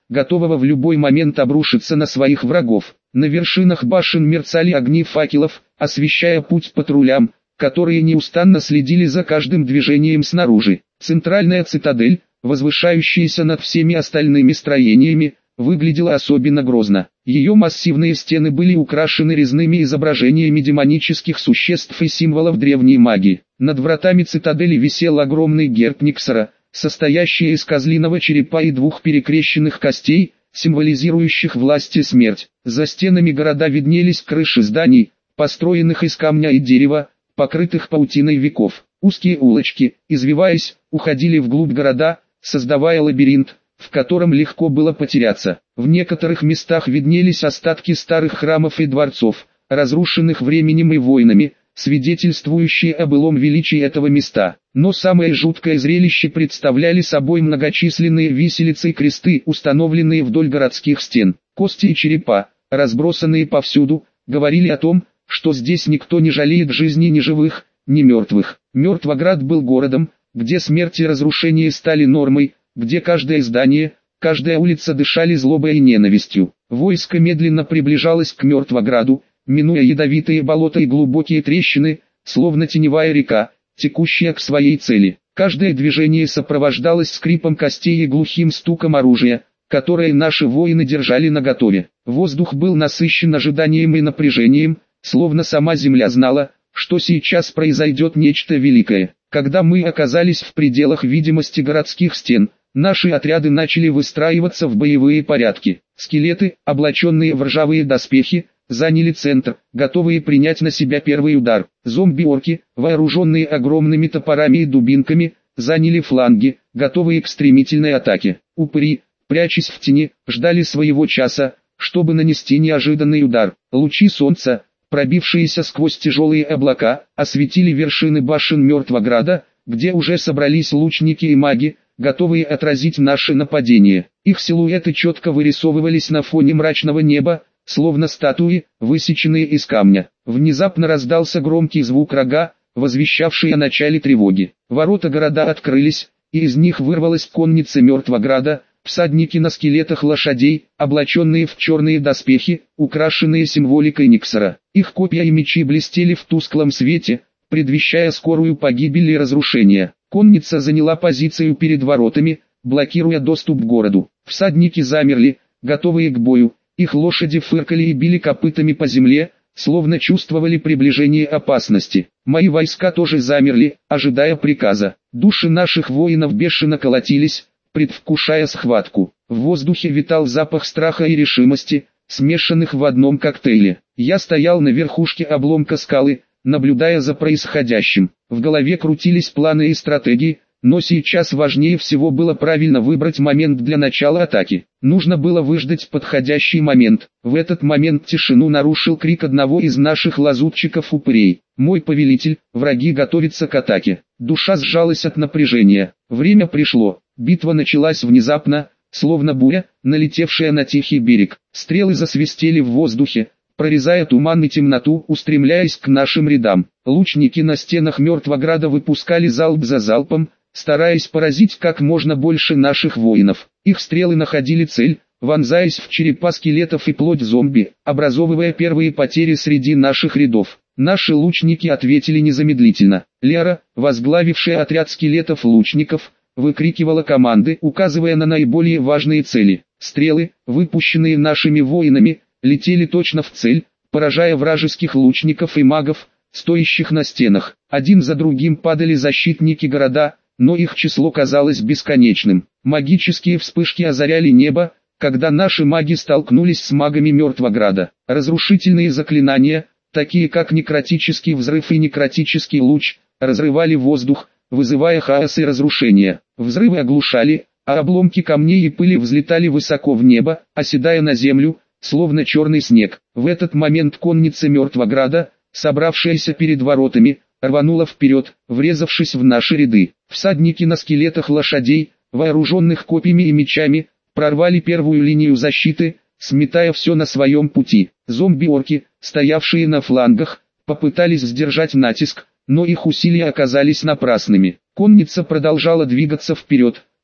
готового в любой момент обрушиться на своих врагов. На вершинах башен мерцали огни факелов, освещая путь патрулям, которые неустанно следили за каждым движением снаружи. Центральная цитадель, возвышающаяся над всеми остальными строениями, выглядела особенно грозно. Ее массивные стены были украшены резными изображениями демонических существ и символов древней магии. Над вратами цитадели висел огромный герб Никсора, состоящий из козлиного черепа и двух перекрещенных костей, символизирующих власть и смерть. За стенами города виднелись крыши зданий, построенных из камня и дерева, покрытых паутиной веков. Узкие улочки, извиваясь, уходили вглубь города, создавая лабиринт, в котором легко было потеряться. В некоторых местах виднелись остатки старых храмов и дворцов, разрушенных временем и войнами, свидетельствующие о былом величии этого места. Но самое жуткое зрелище представляли собой многочисленные виселицы и кресты, установленные вдоль городских стен. Кости и черепа, разбросанные повсюду, говорили о том, что здесь никто не жалеет жизни ни живых, ни мертвых. Мертвоград был городом, где смерть и разрушение стали нормой, где каждое здание, каждая улица дышали злобой и ненавистью. Войско медленно приближалось к Мертвограду, минуя ядовитые болота и глубокие трещины, словно теневая река, текущая к своей цели. Каждое движение сопровождалось скрипом костей и глухим стуком оружия, которое наши воины держали наготове. Воздух был насыщен ожиданием и напряжением, словно сама земля знала, что сейчас произойдет нечто великое. Когда мы оказались в пределах видимости городских стен, наши отряды начали выстраиваться в боевые порядки. Скелеты, облаченные в ржавые доспехи, заняли центр, готовые принять на себя первый удар. Зомби-орки, вооруженные огромными топорами и дубинками, заняли фланги, готовые к стремительной атаке. Упыри, прячась в тени, ждали своего часа, чтобы нанести неожиданный удар. Лучи солнца, пробившиеся сквозь тяжелые облака, осветили вершины башен Мертвограда, где уже собрались лучники и маги, готовые отразить наше нападение. Их силуэты четко вырисовывались на фоне мрачного неба, словно статуи, высеченные из камня. Внезапно раздался громкий звук рога, возвещавший о начале тревоги. Ворота города открылись, и из них вырвалась конница Мертвограда, всадники на скелетах лошадей, облаченные в черные доспехи, украшенные символикой Никсора. Их копья и мечи блестели в тусклом свете, предвещая скорую погибель и разрушение. Конница заняла позицию перед воротами, блокируя доступ к городу. Всадники замерли, готовые к бою, их лошади фыркали и били копытами по земле, словно чувствовали приближение опасности. Мои войска тоже замерли, ожидая приказа. Души наших воинов бешено колотились, предвкушая схватку. В воздухе витал запах страха и решимости, смешанных в одном коктейле. Я стоял на верхушке обломка скалы, наблюдая за происходящим. В голове крутились планы и стратегии, но сейчас важнее всего было правильно выбрать момент для начала атаки. Нужно было выждать подходящий момент. В этот момент тишину нарушил крик одного из наших лазутчиков-упырей. «Мой повелитель, враги готовятся к атаке». Душа сжалась от напряжения. Время пришло. Битва началась внезапно, словно буря, налетевшая на тихий берег. Стрелы засвистели в воздухе, прорезая туман и темноту, устремляясь к нашим рядам. Лучники на стенах Мертвограда выпускали залп за залпом, стараясь поразить как можно больше наших воинов. Их стрелы находили цель, вонзаясь в черепа скелетов и плоть зомби, образовывая первые потери среди наших рядов. Наши лучники ответили незамедлительно. Лера, возглавившая отряд скелетов-лучников, выкрикивала команды, указывая на наиболее важные цели. Стрелы, выпущенные нашими воинами, летели точно в цель, поражая вражеских лучников и магов, стоящих на стенах. Один за другим падали защитники города, но их число казалось бесконечным. Магические вспышки озаряли небо, когда наши маги столкнулись с магами Мертвограда. Разрушительные заклинания, такие как некротический взрыв и некротический луч, разрывали воздух, вызывая хаос и разрушение. Взрывы оглушали, а обломки камней и пыли взлетали высоко в небо, оседая на землю, словно черный снег. В этот момент конница Мертвограда, собравшаяся перед воротами, рванула вперед, врезавшись в наши ряды. Всадники на скелетах лошадей, вооруженных копьями и мечами, прорвали первую линию защиты, сметая все на своем пути. Зомби-орки, стоявшие на флангах, попытались сдержать натиск, но их усилия оказались напрасными. Конница продолжала двигаться вперед,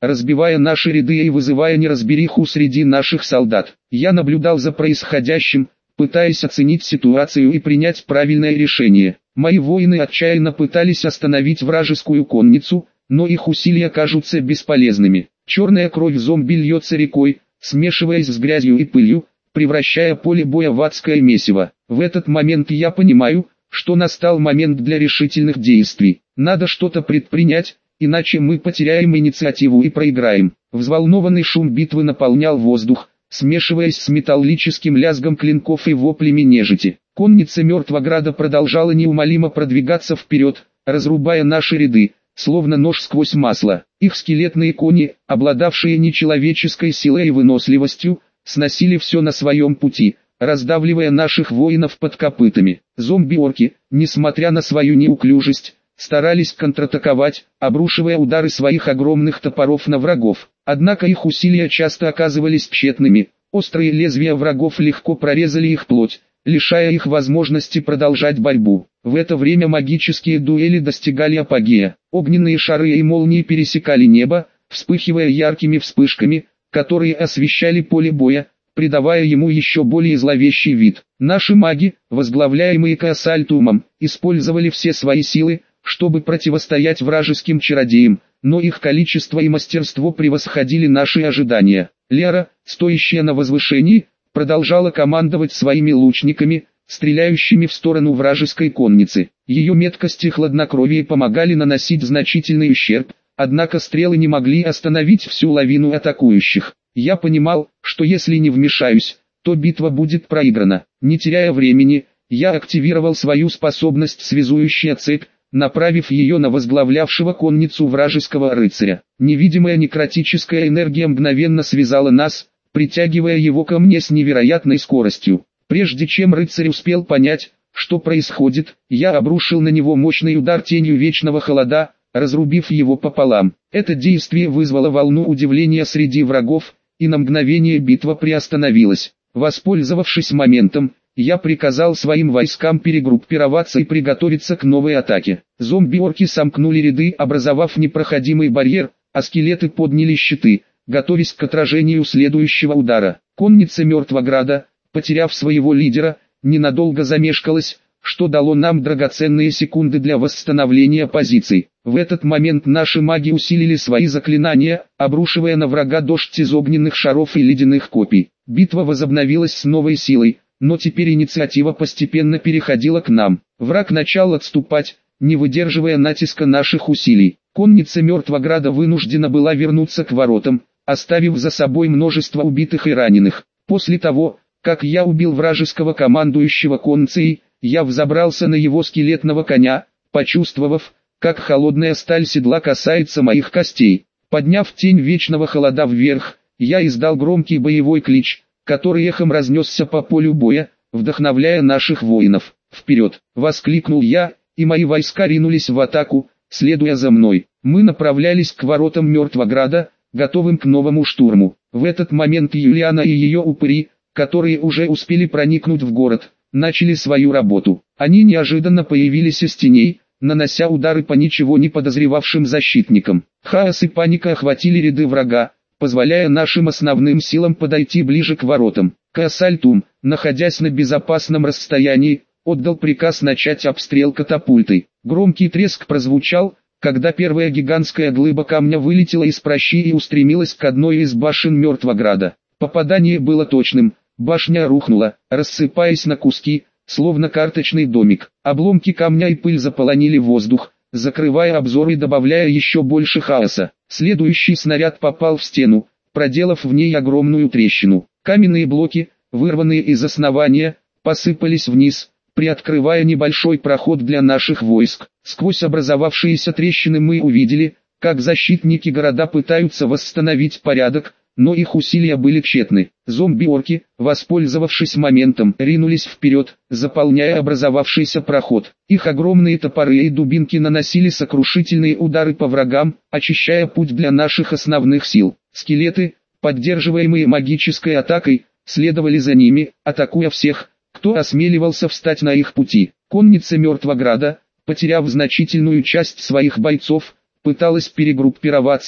разбивая наши ряды и вызывая неразбериху среди наших солдат. Я наблюдал за происходящим, пытаясь оценить ситуацию и принять правильное решение. Мои воины отчаянно пытались остановить вражескую конницу, но их усилия кажутся бесполезными. Черная кровь зомби льется рекой, смешиваясь с грязью и пылью, превращая поле боя в адское месиво. В этот момент я понимаю, что настал момент для решительных действий. Надо что-то предпринять, иначе мы потеряем инициативу и проиграем. Взволнованный шум битвы наполнял воздух, смешиваясь с металлическим лязгом клинков и воплями нежити. Конница Мертвограда продолжала неумолимо продвигаться вперед, разрубая наши ряды, словно нож сквозь масло. Их скелетные кони, обладавшие нечеловеческой силой и выносливостью, сносили все на своем пути, раздавливая наших воинов под копытами. Зомби-орки, несмотря на свою неуклюжесть, старались контратаковать, обрушивая удары своих огромных топоров на врагов. Однако их усилия часто оказывались тщетными, острые лезвия врагов легко прорезали их плоть, лишая их возможности продолжать борьбу. В это время магические дуэли достигали апогея. Огненные шары и молнии пересекали небо, вспыхивая яркими вспышками, которые освещали поле боя, придавая ему еще более зловещий вид. Наши маги, возглавляемые Каасальтумом, использовали все свои силы, чтобы противостоять вражеским чародеям, но их количество и мастерство превосходили наши ожидания. Лера, стоящая на возвышении, продолжала командовать своими лучниками, стреляющими в сторону вражеской конницы. Ее меткость и хладнокровие помогали наносить значительный ущерб, однако стрелы не могли остановить всю лавину атакующих. Я понимал, что если не вмешаюсь, то битва будет проиграна. Не теряя времени, я активировал свою способность связующая цепь, направив ее на возглавлявшего конницу вражеского рыцаря. Невидимая некротическая энергия мгновенно связала нас, притягивая его ко мне с невероятной скоростью. Прежде чем рыцарь успел понять, что происходит, я обрушил на него мощный удар тенью вечного холода, разрубив его пополам. Это действие вызвало волну удивления среди врагов, и на мгновение битва приостановилась. Воспользовавшись моментом, я приказал своим войскам перегруппироваться и приготовиться к новой атаке. Зомби-орки сомкнули ряды, образовав непроходимый барьер, а скелеты подняли щиты, готовясь к отражению следующего удара. Конница Мертвограда, потеряв своего лидера, ненадолго замешкалась, что дало нам драгоценные секунды для восстановления позиций. В этот момент наши маги усилили свои заклинания, обрушивая на врага дождь из огненных шаров и ледяных копий. Битва возобновилась с новой силой, но теперь инициатива постепенно переходила к нам. Враг начал отступать, не выдерживая натиска наших усилий. Конница Мертвограда вынуждена была вернуться к воротам, оставив за собой множество убитых и раненых. После того, как я убил вражеского командующего конницей, я взобрался на его скелетного коня, почувствовав, как холодная сталь седла касается моих костей. Подняв тень вечного холода вверх, я издал громкий боевой клич, который эхом разнесся по полю боя, вдохновляя наших воинов. «Вперед!» — воскликнул я, и мои войска ринулись в атаку, следуя за мной. Мы направлялись к воротам Мертвограда, готовым к новому штурму. В этот момент Юлиана и ее упыри, которые уже успели проникнуть в город, начали свою работу. Они неожиданно появились из теней, нанося удары по ничего не подозревавшим защитникам. Хаос и паника охватили ряды врага, позволяя нашим основным силам подойти ближе к воротам. Каасальтум, находясь на безопасном расстоянии, отдал приказ начать обстрел катапультой. Громкий треск прозвучал, когда первая гигантская глыба камня вылетела из пращи и устремилась к одной из башен Мертвограда. Попадание было точным, башня рухнула, рассыпаясь на куски, словно карточный домик. Обломки камня и пыль заполонили воздух, закрывая обзор и добавляя еще больше хаоса. Следующий снаряд попал в стену, проделав в ней огромную трещину. Каменные блоки, вырванные из основания, посыпались вниз, приоткрывая небольшой проход для наших войск. Сквозь образовавшиеся трещины мы увидели, как защитники города пытаются восстановить порядок, но их усилия были тщетны. Зомби-орки, воспользовавшись моментом, ринулись вперед, заполняя образовавшийся проход. Их огромные топоры и дубинки наносили сокрушительные удары по врагам, очищая путь для наших основных сил. Скелеты, поддерживаемые магической атакой, следовали за ними, атакуя всех, кто осмеливался встать на их пути. Конница Мертвограда, потеряв значительную часть своих бойцов, пыталась перегруппироваться,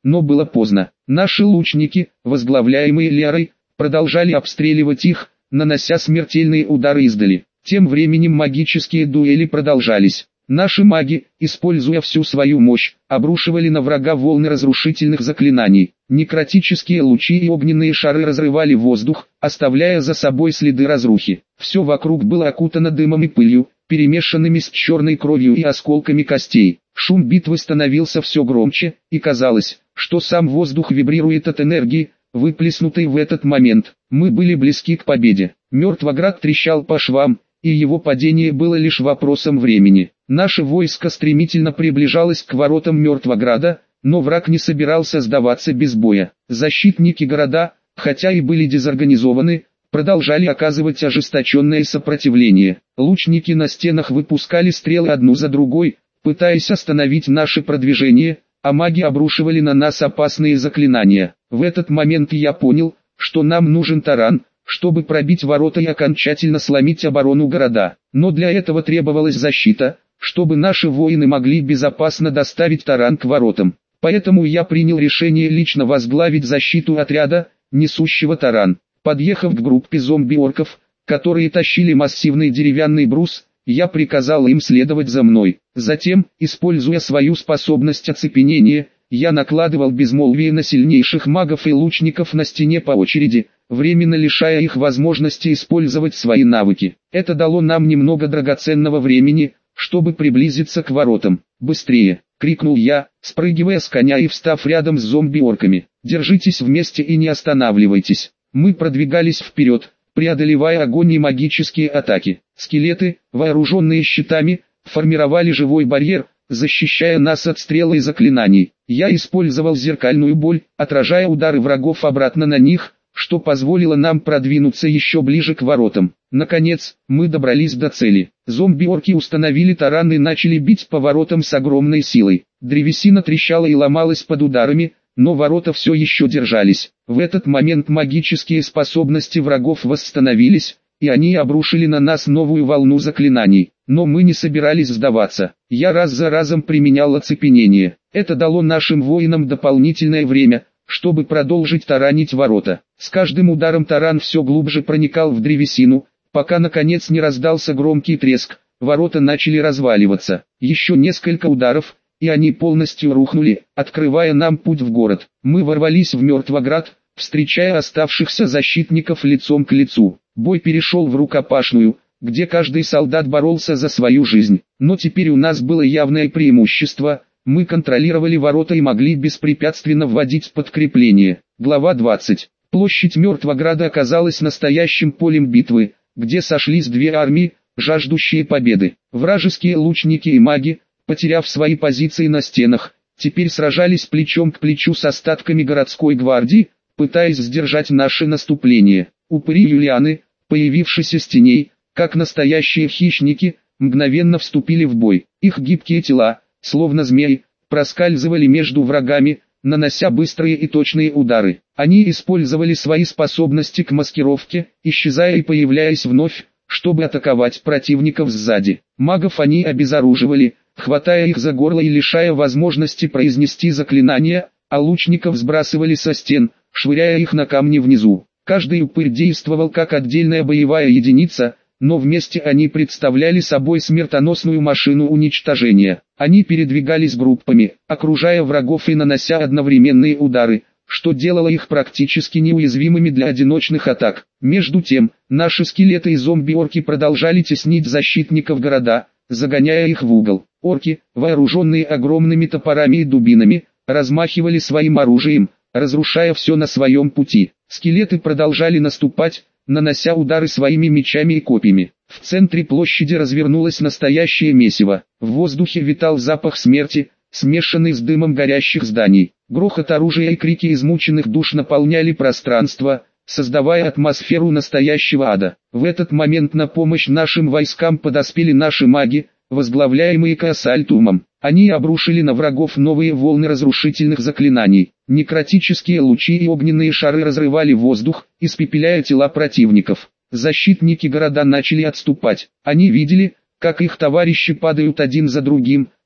но было поздно. Наши лучники, возглавляемые Лерой, продолжали обстреливать их, нанося смертельные удары издали. Тем временем магические дуэли продолжались. Наши маги, используя всю свою мощь, обрушивали на врага волны разрушительных заклинаний. Некротические лучи и огненные шары разрывали воздух, оставляя за собой следы разрухи. Все вокруг было окутано дымом и пылью, перемешанными с черной кровью и осколками костей. Шум битвы становился все громче, и казалось, что сам воздух вибрирует от энергии, выплеснутой в этот момент. Мы были близки к победе. Мертвоград трещал по швам, и его падение было лишь вопросом времени. Наше войско стремительно приближалось к воротам Мертвограда, но враг не собирался сдаваться без боя. Защитники города, хотя и были дезорганизованы, продолжали оказывать ожесточенное сопротивление. Лучники на стенах выпускали стрелы одну за другой, пытаясь остановить наше продвижение, а маги обрушивали на нас опасные заклинания. В этот момент я понял, что нам нужен таран, чтобы пробить ворота и окончательно сломить оборону города. Но для этого требовалась защита, чтобы наши воины могли безопасно доставить таран к воротам. Поэтому я принял решение лично возглавить защиту отряда, несущего таран. Подъехав к группе зомби-орков, которые тащили массивный деревянный брус, я приказал им следовать за мной. Затем, используя свою способность оцепенения, я накладывал безмолвие на сильнейших магов и лучников на стене по очереди, временно лишая их возможности использовать свои навыки. Это дало нам немного драгоценного времени, чтобы приблизиться к воротам. «Быстрее!» — крикнул я, спрыгивая с коня и встав рядом с зомби-орками. «Держитесь вместе и не останавливайтесь». Мы продвигались вперед, преодолевая огонь и магические атаки. Скелеты, вооруженные щитами, формировали живой барьер, защищая нас от стрел и заклинаний. Я использовал зеркальную боль, отражая удары врагов обратно на них, что позволило нам продвинуться еще ближе к воротам. Наконец, мы добрались до цели. Зомби-орки установили таран и начали бить по воротам с огромной силой. Древесина трещала и ломалась под ударами, но ворота все еще держались. В этот момент магические способности врагов восстановились, и они обрушили на нас новую волну заклинаний. Но мы не собирались сдаваться. Я раз за разом применял оцепенение. Это дало нашим воинам дополнительное время, чтобы продолжить таранить ворота. С каждым ударом таран все глубже проникал в древесину, пока наконец не раздался громкий треск, ворота начали разваливаться. Еще несколько ударов, и они полностью рухнули, открывая нам путь в город. Мы ворвались в Мертвоград, встречая оставшихся защитников лицом к лицу. Бой перешел в рукопашную, где каждый солдат боролся за свою жизнь. Но теперь у нас было явное преимущество, мы контролировали ворота и могли беспрепятственно вводить подкрепление. Глава двадцать. Площадь Мертвограда оказалась настоящим полем битвы, где сошлись две армии, жаждущие победы. Вражеские лучники и маги, потеряв свои позиции на стенах, теперь сражались плечом к плечу с остатками городской гвардии, пытаясь сдержать наше наступление. Упыри Юлианы, появившиеся с теней, как настоящие хищники, мгновенно вступили в бой. Их гибкие тела, словно змеи, проскальзывали между врагами, нанося быстрые и точные удары. Они использовали свои способности к маскировке, исчезая и появляясь вновь, чтобы атаковать противников сзади. Магов они обезоруживали, хватая их за горло и лишая возможности произнести заклинания, а лучников сбрасывали со стен, швыряя их на камни внизу. Каждый упырь действовал как отдельная боевая единица, но вместе они представляли собой смертоносную машину уничтожения. Они передвигались группами, окружая врагов и нанося одновременные удары, что делало их практически неуязвимыми для одиночных атак. Между тем, наши скелеты и зомби-орки продолжали теснить защитников города, загоняя их в угол. Орки, вооруженные огромными топорами и дубинами, размахивали своим оружием, разрушая все на своем пути. Скелеты продолжали наступать, нанося удары своими мечами и копьями. В центре площади развернулось настоящее месиво. В воздухе витал запах смерти, смешанный с дымом горящих зданий. Грохот оружия и крики измученных душ наполняли пространство, создавая атмосферу настоящего ада. В этот момент на помощь нашим войскам подоспели наши маги, возглавляемые Каасальтумом. Они обрушили на врагов новые волны разрушительных заклинаний. Некротические лучи и огненные шары разрывали воздух, испепеляя тела противников. Защитники города начали отступать. Они видели, как их товарищи падают один за другим,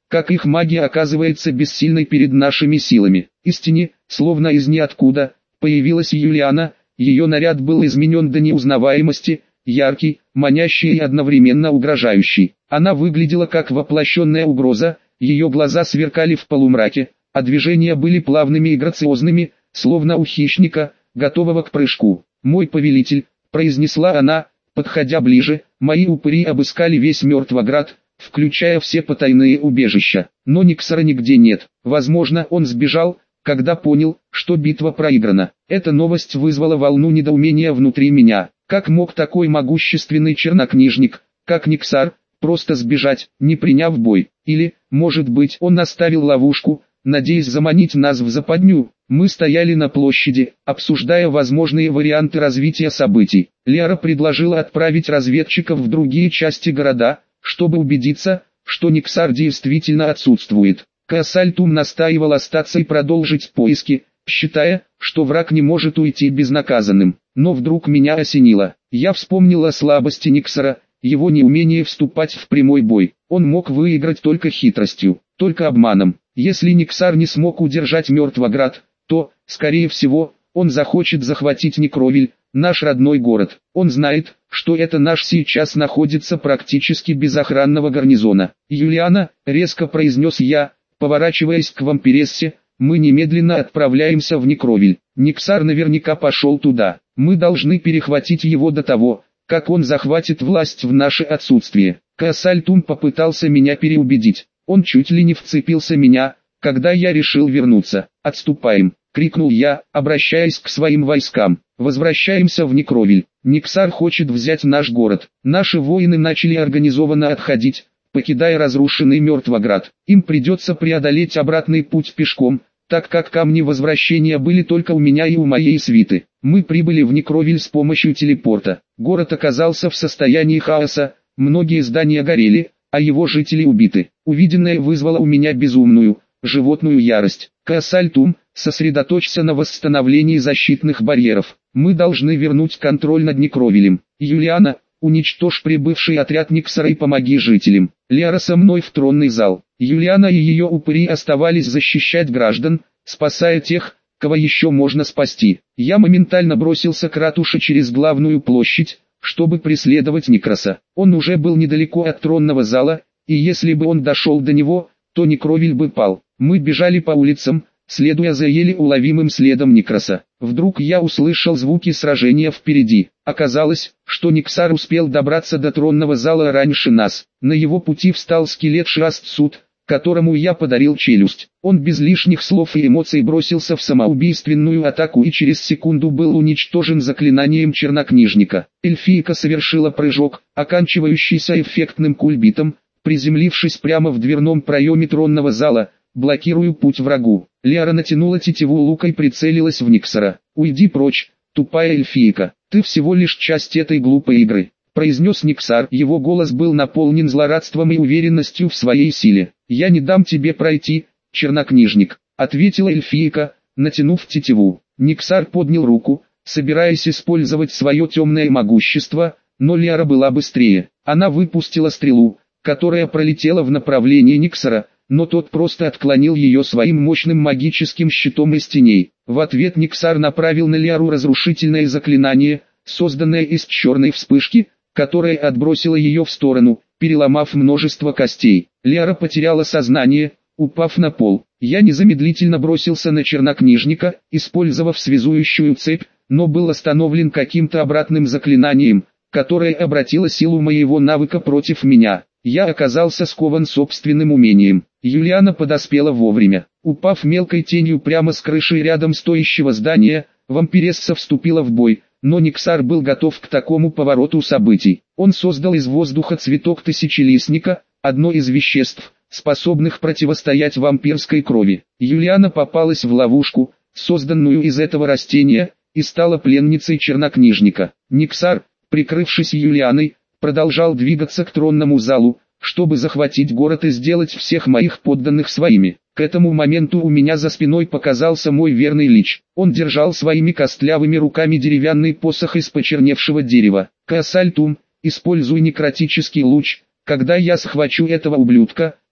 как их магия оказывается бессильной перед нашими силами. Истине, словно из ниоткуда, появилась Юлиана, ее наряд был изменен до неузнаваемости, яркий, манящий и одновременно угрожающий. Она выглядела как воплощенная угроза, ее глаза сверкали в полумраке, а движения были плавными и грациозными, словно у хищника, готового к прыжку. «Мой повелитель», — произнесла она, подходя ближе, — «мои упыри обыскали весь Мертвоград, включая все потайные убежища, но Никсара нигде нет. Возможно, он сбежал, когда понял, что битва проиграна». Эта новость вызвала волну недоумения внутри меня. Как мог такой могущественный чернокнижник, как Никсар, просто сбежать, не приняв бой? Или, может быть, он наставил ловушку, надеясь заманить нас в западню? Мы стояли на площади, обсуждая возможные варианты развития событий. Лиара предложила отправить разведчиков в другие части города, чтобы убедиться, что Никсар действительно отсутствует. Каасальтум настаивал остаться и продолжить поиски, считая, что враг не может уйти безнаказанным. Но вдруг меня осенило. Я вспомнил о слабости Никсара, его неумение вступать в прямой бой. Он мог выиграть только хитростью, только обманом. Если Никсар не смог удержать Мертвоград, то, скорее всего, он захочет захватить Некровиль, наш родной город. Он знает, что это наш сейчас находится практически без охранного гарнизона. «Юлиана», — резко произнес я, поворачиваясь к вампирессе, — «мы немедленно отправляемся в Некровиль. Никсар наверняка пошел туда. Мы должны перехватить его до того, как он захватит власть в наше отсутствие». Каасальтум попытался меня переубедить. Он чуть ли не вцепился в меня, когда я решил вернуться. «Отступаем!» — крикнул я, обращаясь к своим войскам. «Возвращаемся в Некровиль. Никсар хочет взять наш город». Наши воины начали организованно отходить, покидая разрушенный Мертвоград. Им придется преодолеть обратный путь пешком, так как камни возвращения были только у меня и у моей свиты. Мы прибыли в Некровиль с помощью телепорта. Город оказался в состоянии хаоса, многие здания горели, а его жители убиты. Увиденное вызвало у меня безумную, животную ярость. «Каасальтум, сосредоточься на восстановлении защитных барьеров. Мы должны вернуть контроль над Некровилем. Юлиана, уничтожь прибывший отряд Никсара и помоги жителям. Лиара со мной в тронный зал». Юлиана и ее упыри оставались защищать граждан, спасая тех, кого еще можно спасти. Я моментально бросился к ратуше через главную площадь, чтобы преследовать Никраса. Он уже был недалеко от тронного зала, и если бы он дошел до него, то Некровиль бы пал. Мы бежали по улицам, следуя за еле уловимым следом Никраса. Вдруг я услышал звуки сражения впереди. Оказалось, что Никсар успел добраться до тронного зала раньше нас. На его пути встал скелет Шиаст-Суд, которому я подарил челюсть. Он без лишних слов и эмоций бросился в самоубийственную атаку и через секунду был уничтожен заклинанием чернокнижника. Эльфийка совершила прыжок, оканчивающийся эффектным кульбитом, приземлившись прямо в дверном проеме тронного зала, блокируя путь врагу. Лиара натянула тетиву лука и прицелилась в Никсара. «Уйди прочь, тупая эльфийка, ты всего лишь часть этой глупой игры», — произнес Никсар. Его голос был наполнен злорадством и уверенностью в своей силе. «Я не дам тебе пройти, чернокнижник», — ответила эльфийка, натянув тетиву. Никсар поднял руку, собираясь использовать свое темное могущество, но Лиара была быстрее. Она выпустила стрелу, которая пролетела в направлении Никсара, но тот просто отклонил ее своим мощным магическим щитом из теней. В ответ Никсар направил на Лиару разрушительное заклинание, созданное из черной вспышки, которая отбросила ее в сторону, переломав множество костей. Лиара потеряла сознание, упав на пол. Я незамедлительно бросился на чернокнижника, использовав связующую цепь, но был остановлен каким-то обратным заклинанием, которое обратило силу моего навыка против меня. Я оказался скован собственным умением. Юлиана подоспела вовремя. Упав мелкой тенью прямо с крыши рядом стоящего здания, вампиресса вступила в бой, но Никсар был готов к такому повороту событий. Он создал из воздуха цветок тысячелистника, одно из веществ, способных противостоять вампирской крови. Юлиана попалась в ловушку, созданную из этого растения, и стала пленницей чернокнижника. Никсар, прикрывшись Юлианой, продолжал двигаться к тронному залу, чтобы захватить город и сделать всех моих подданных своими. К этому моменту у меня за спиной показался мой верный лич. Он держал своими костлявыми руками деревянный посох из почерневшего дерева. «Каасальтум, используй некротический луч, когда я схвачу этого ублюдка»,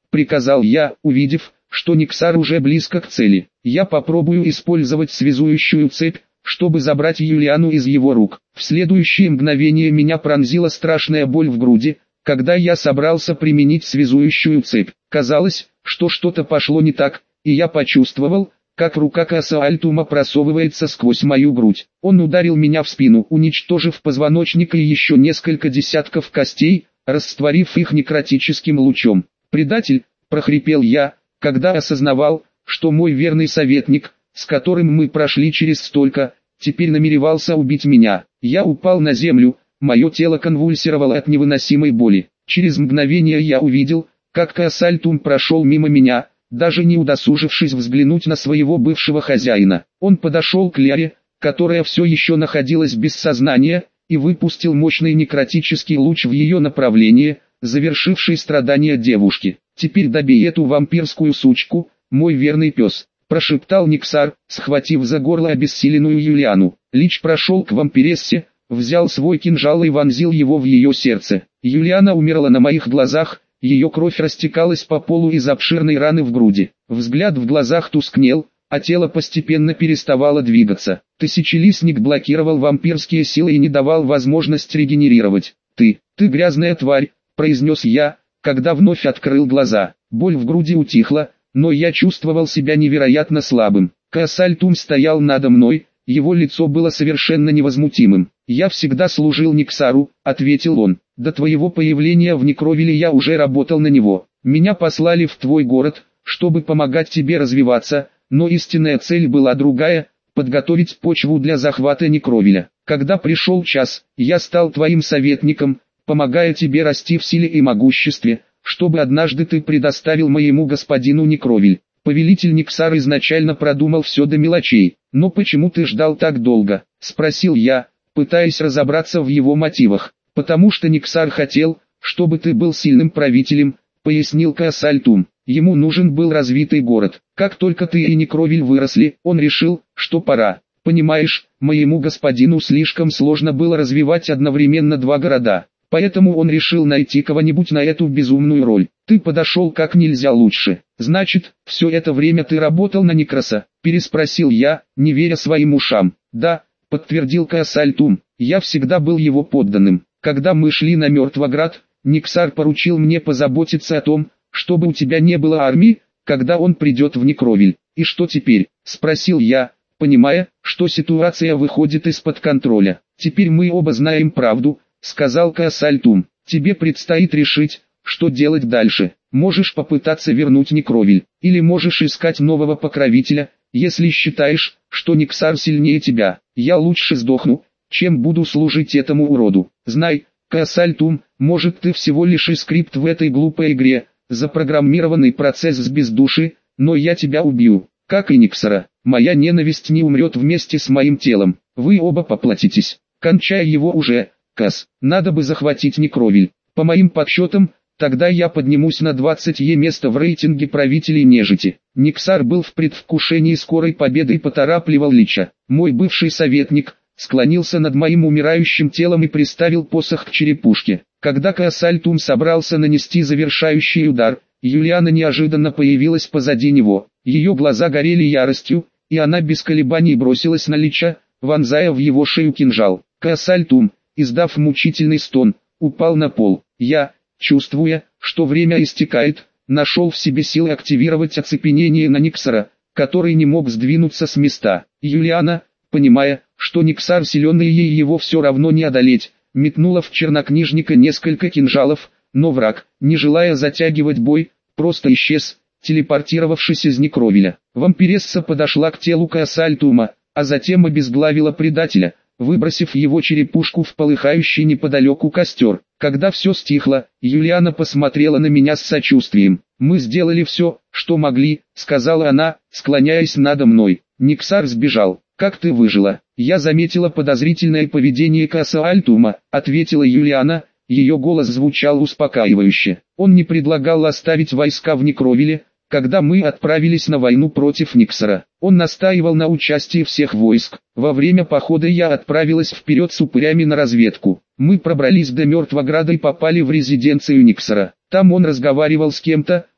приказал я, увидев, что Никсар уже близко к цели. Я попробую использовать связующую цепь, чтобы забрать Юлиану из его рук. В следующее мгновение меня пронзила страшная боль в груди, когда я собрался применить связующую цепь. Казалось, что что-то пошло не так, и я почувствовал, как рука Кааса Альтума просовывается сквозь мою грудь. Он ударил меня в спину, уничтожив позвоночник и еще несколько десятков костей, растворив их некротическим лучом. «Предатель!» – прохрипел я, когда осознавал, что мой верный советник, с которым мы прошли через столько, теперь намеревался убить меня. Я упал на землю, мое тело конвульсировало от невыносимой боли. Через мгновение я увидел, как Каас Альтум прошел мимо меня, даже не удосужившись взглянуть на своего бывшего хозяина. Он подошел к Лере, которая все еще находилась без сознания, и выпустил мощный некротический луч в ее направление, завершивший страдания девушки. «Теперь добей эту вампирскую сучку, мой верный пес», – прошептал Никсар, схватив за горло обессиленную Юлиану. Лич прошел к вампирессе, взял свой кинжал и вонзил его в ее сердце. Юлиана умерла на моих глазах, ее кровь растекалась по полу из обширной раны в груди. Взгляд в глазах тускнел, а тело постепенно переставало двигаться. Тысячелистник блокировал вампирские силы и не давал возможность регенерировать. «Ты, ты грязная тварь», – произнес я, когда вновь открыл глаза. Боль в груди утихла, но я чувствовал себя невероятно слабым. Каас Альтум стоял надо мной, его лицо было совершенно невозмутимым. «Я всегда служил Никсару», — ответил он. «До твоего появления в Некровиле я уже работал на него. Меня послали в твой город, чтобы помогать тебе развиваться, но истинная цель была другая — подготовить почву для захвата Некровиля. Когда пришел час, я стал твоим советником, помогая тебе расти в силе и могуществе, чтобы однажды ты предоставил моему господину Некровиль». Повелитель Никсар изначально продумал все до мелочей. «Но почему ты ждал так долго?» — спросил я, пытаясь разобраться в его мотивах. «Потому что Никсар хотел, чтобы ты был сильным правителем», — пояснил Каас Альтум. «Ему нужен был развитый город. Как только ты и Некровиль выросли, он решил, что пора. Понимаешь, моему господину слишком сложно было развивать одновременно два города. Поэтому он решил найти кого-нибудь на эту безумную роль. Ты подошел как нельзя лучше. Значит, все это время ты работал на Некроса?» — переспросил я, не веря своим ушам. «Да», — подтвердил Каас Альтум, — «я всегда был его подданным. Когда мы шли на Мертвоград, Никсар поручил мне позаботиться о том, чтобы у тебя не было армии, когда он придет в Некровиль». «И что теперь?» — спросил я, понимая, что ситуация выходит из-под контроля. «Теперь мы оба знаем правду», — сказал Каас Альтум. «Тебе предстоит решить, что делать дальше. Можешь попытаться вернуть Некровиль, или можешь искать нового покровителя, если считаешь, что Никсар сильнее тебя. Я лучше сдохну, чем буду служить этому уроду. Знай, Каас Альтум, может ты всего лишь и скрипт в этой глупой игре, запрограммированный процесс с бездуши, но я тебя убью, как и Никсара. Моя ненависть не умрет вместе с моим телом. Вы оба поплатитесь. Кончай его уже, Каас. Надо бы захватить Некровиль. По моим подсчетам, тогда я поднимусь на двадцать е место в рейтинге правителей нежити». Никсар был в предвкушении скорой победы и поторапливал Лича. Мой бывший советник склонился над моим умирающим телом и приставил посох к черепушке. Когда Каас Альтум собрался нанести завершающий удар, Юлиана неожиданно появилась позади него. Ее глаза горели яростью, и она без колебаний бросилась на Лича, вонзая в его шею кинжал. Каас Альтум, издав мучительный стон, упал на пол. Я, чувствуя, что время истекает, нашел в себе силы активировать оцепенение на Никсара, который не мог сдвинуться с места. Юлиана, понимая, что Никсар силен и ей его все равно не одолеть, метнула в чернокнижника несколько кинжалов, но враг, не желая затягивать бой, просто исчез, телепортировавшись из Некровиля. Вампиресса подошла к телу Каас Альтума, а затем обезглавила предателя, выбросив его черепушку в полыхающий неподалеку костер. Когда все стихло, Юлиана посмотрела на меня с сочувствием. «Мы сделали все, что могли», — сказала она, склоняясь надо мной. «Никсар сбежал. Как ты выжила?» «Я заметила подозрительное поведение Кааса Альтума», — ответила Юлиана. Ее голос звучал успокаивающе. «Он не предлагал оставить войска в Некровиле, когда мы отправились на войну против Никсара. Он настаивал на участии всех войск. Во время похода я отправилась вперед с упырями на разведку. Мы пробрались до Мертвограда и попали в резиденцию Никсара. Там он разговаривал с кем-то,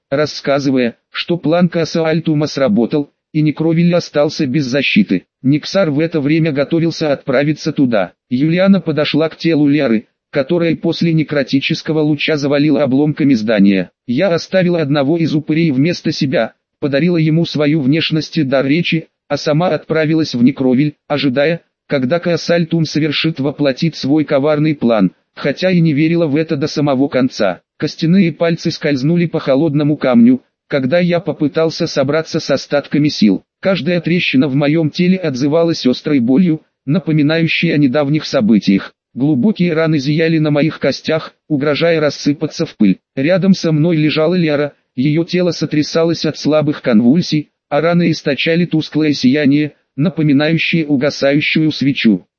рассказывая, что план Каасаальтума сработал, и Некровиль остался без защиты. Никсар в это время готовился отправиться туда. Юлиана подошла к телу Леры, которая после некротического луча завалила обломками здания. Я оставила одного из упырей вместо себя, подарила ему свою внешность и дар речи, а сама отправилась в Некровиль, ожидая, когда Каасаальтум совершит воплотит свой коварный план, хотя и не верила в это до самого конца. Костяные пальцы скользнули по холодному камню, когда я попытался собраться с остатками сил. Каждая трещина в моем теле отзывалась острой болью, напоминающей о недавних событиях. Глубокие раны зияли на моих костях, угрожая рассыпаться в пыль. Рядом со мной лежала Лера, ее тело сотрясалось от слабых конвульсий, а раны источали тусклое сияние, напоминающее угасающую свечу.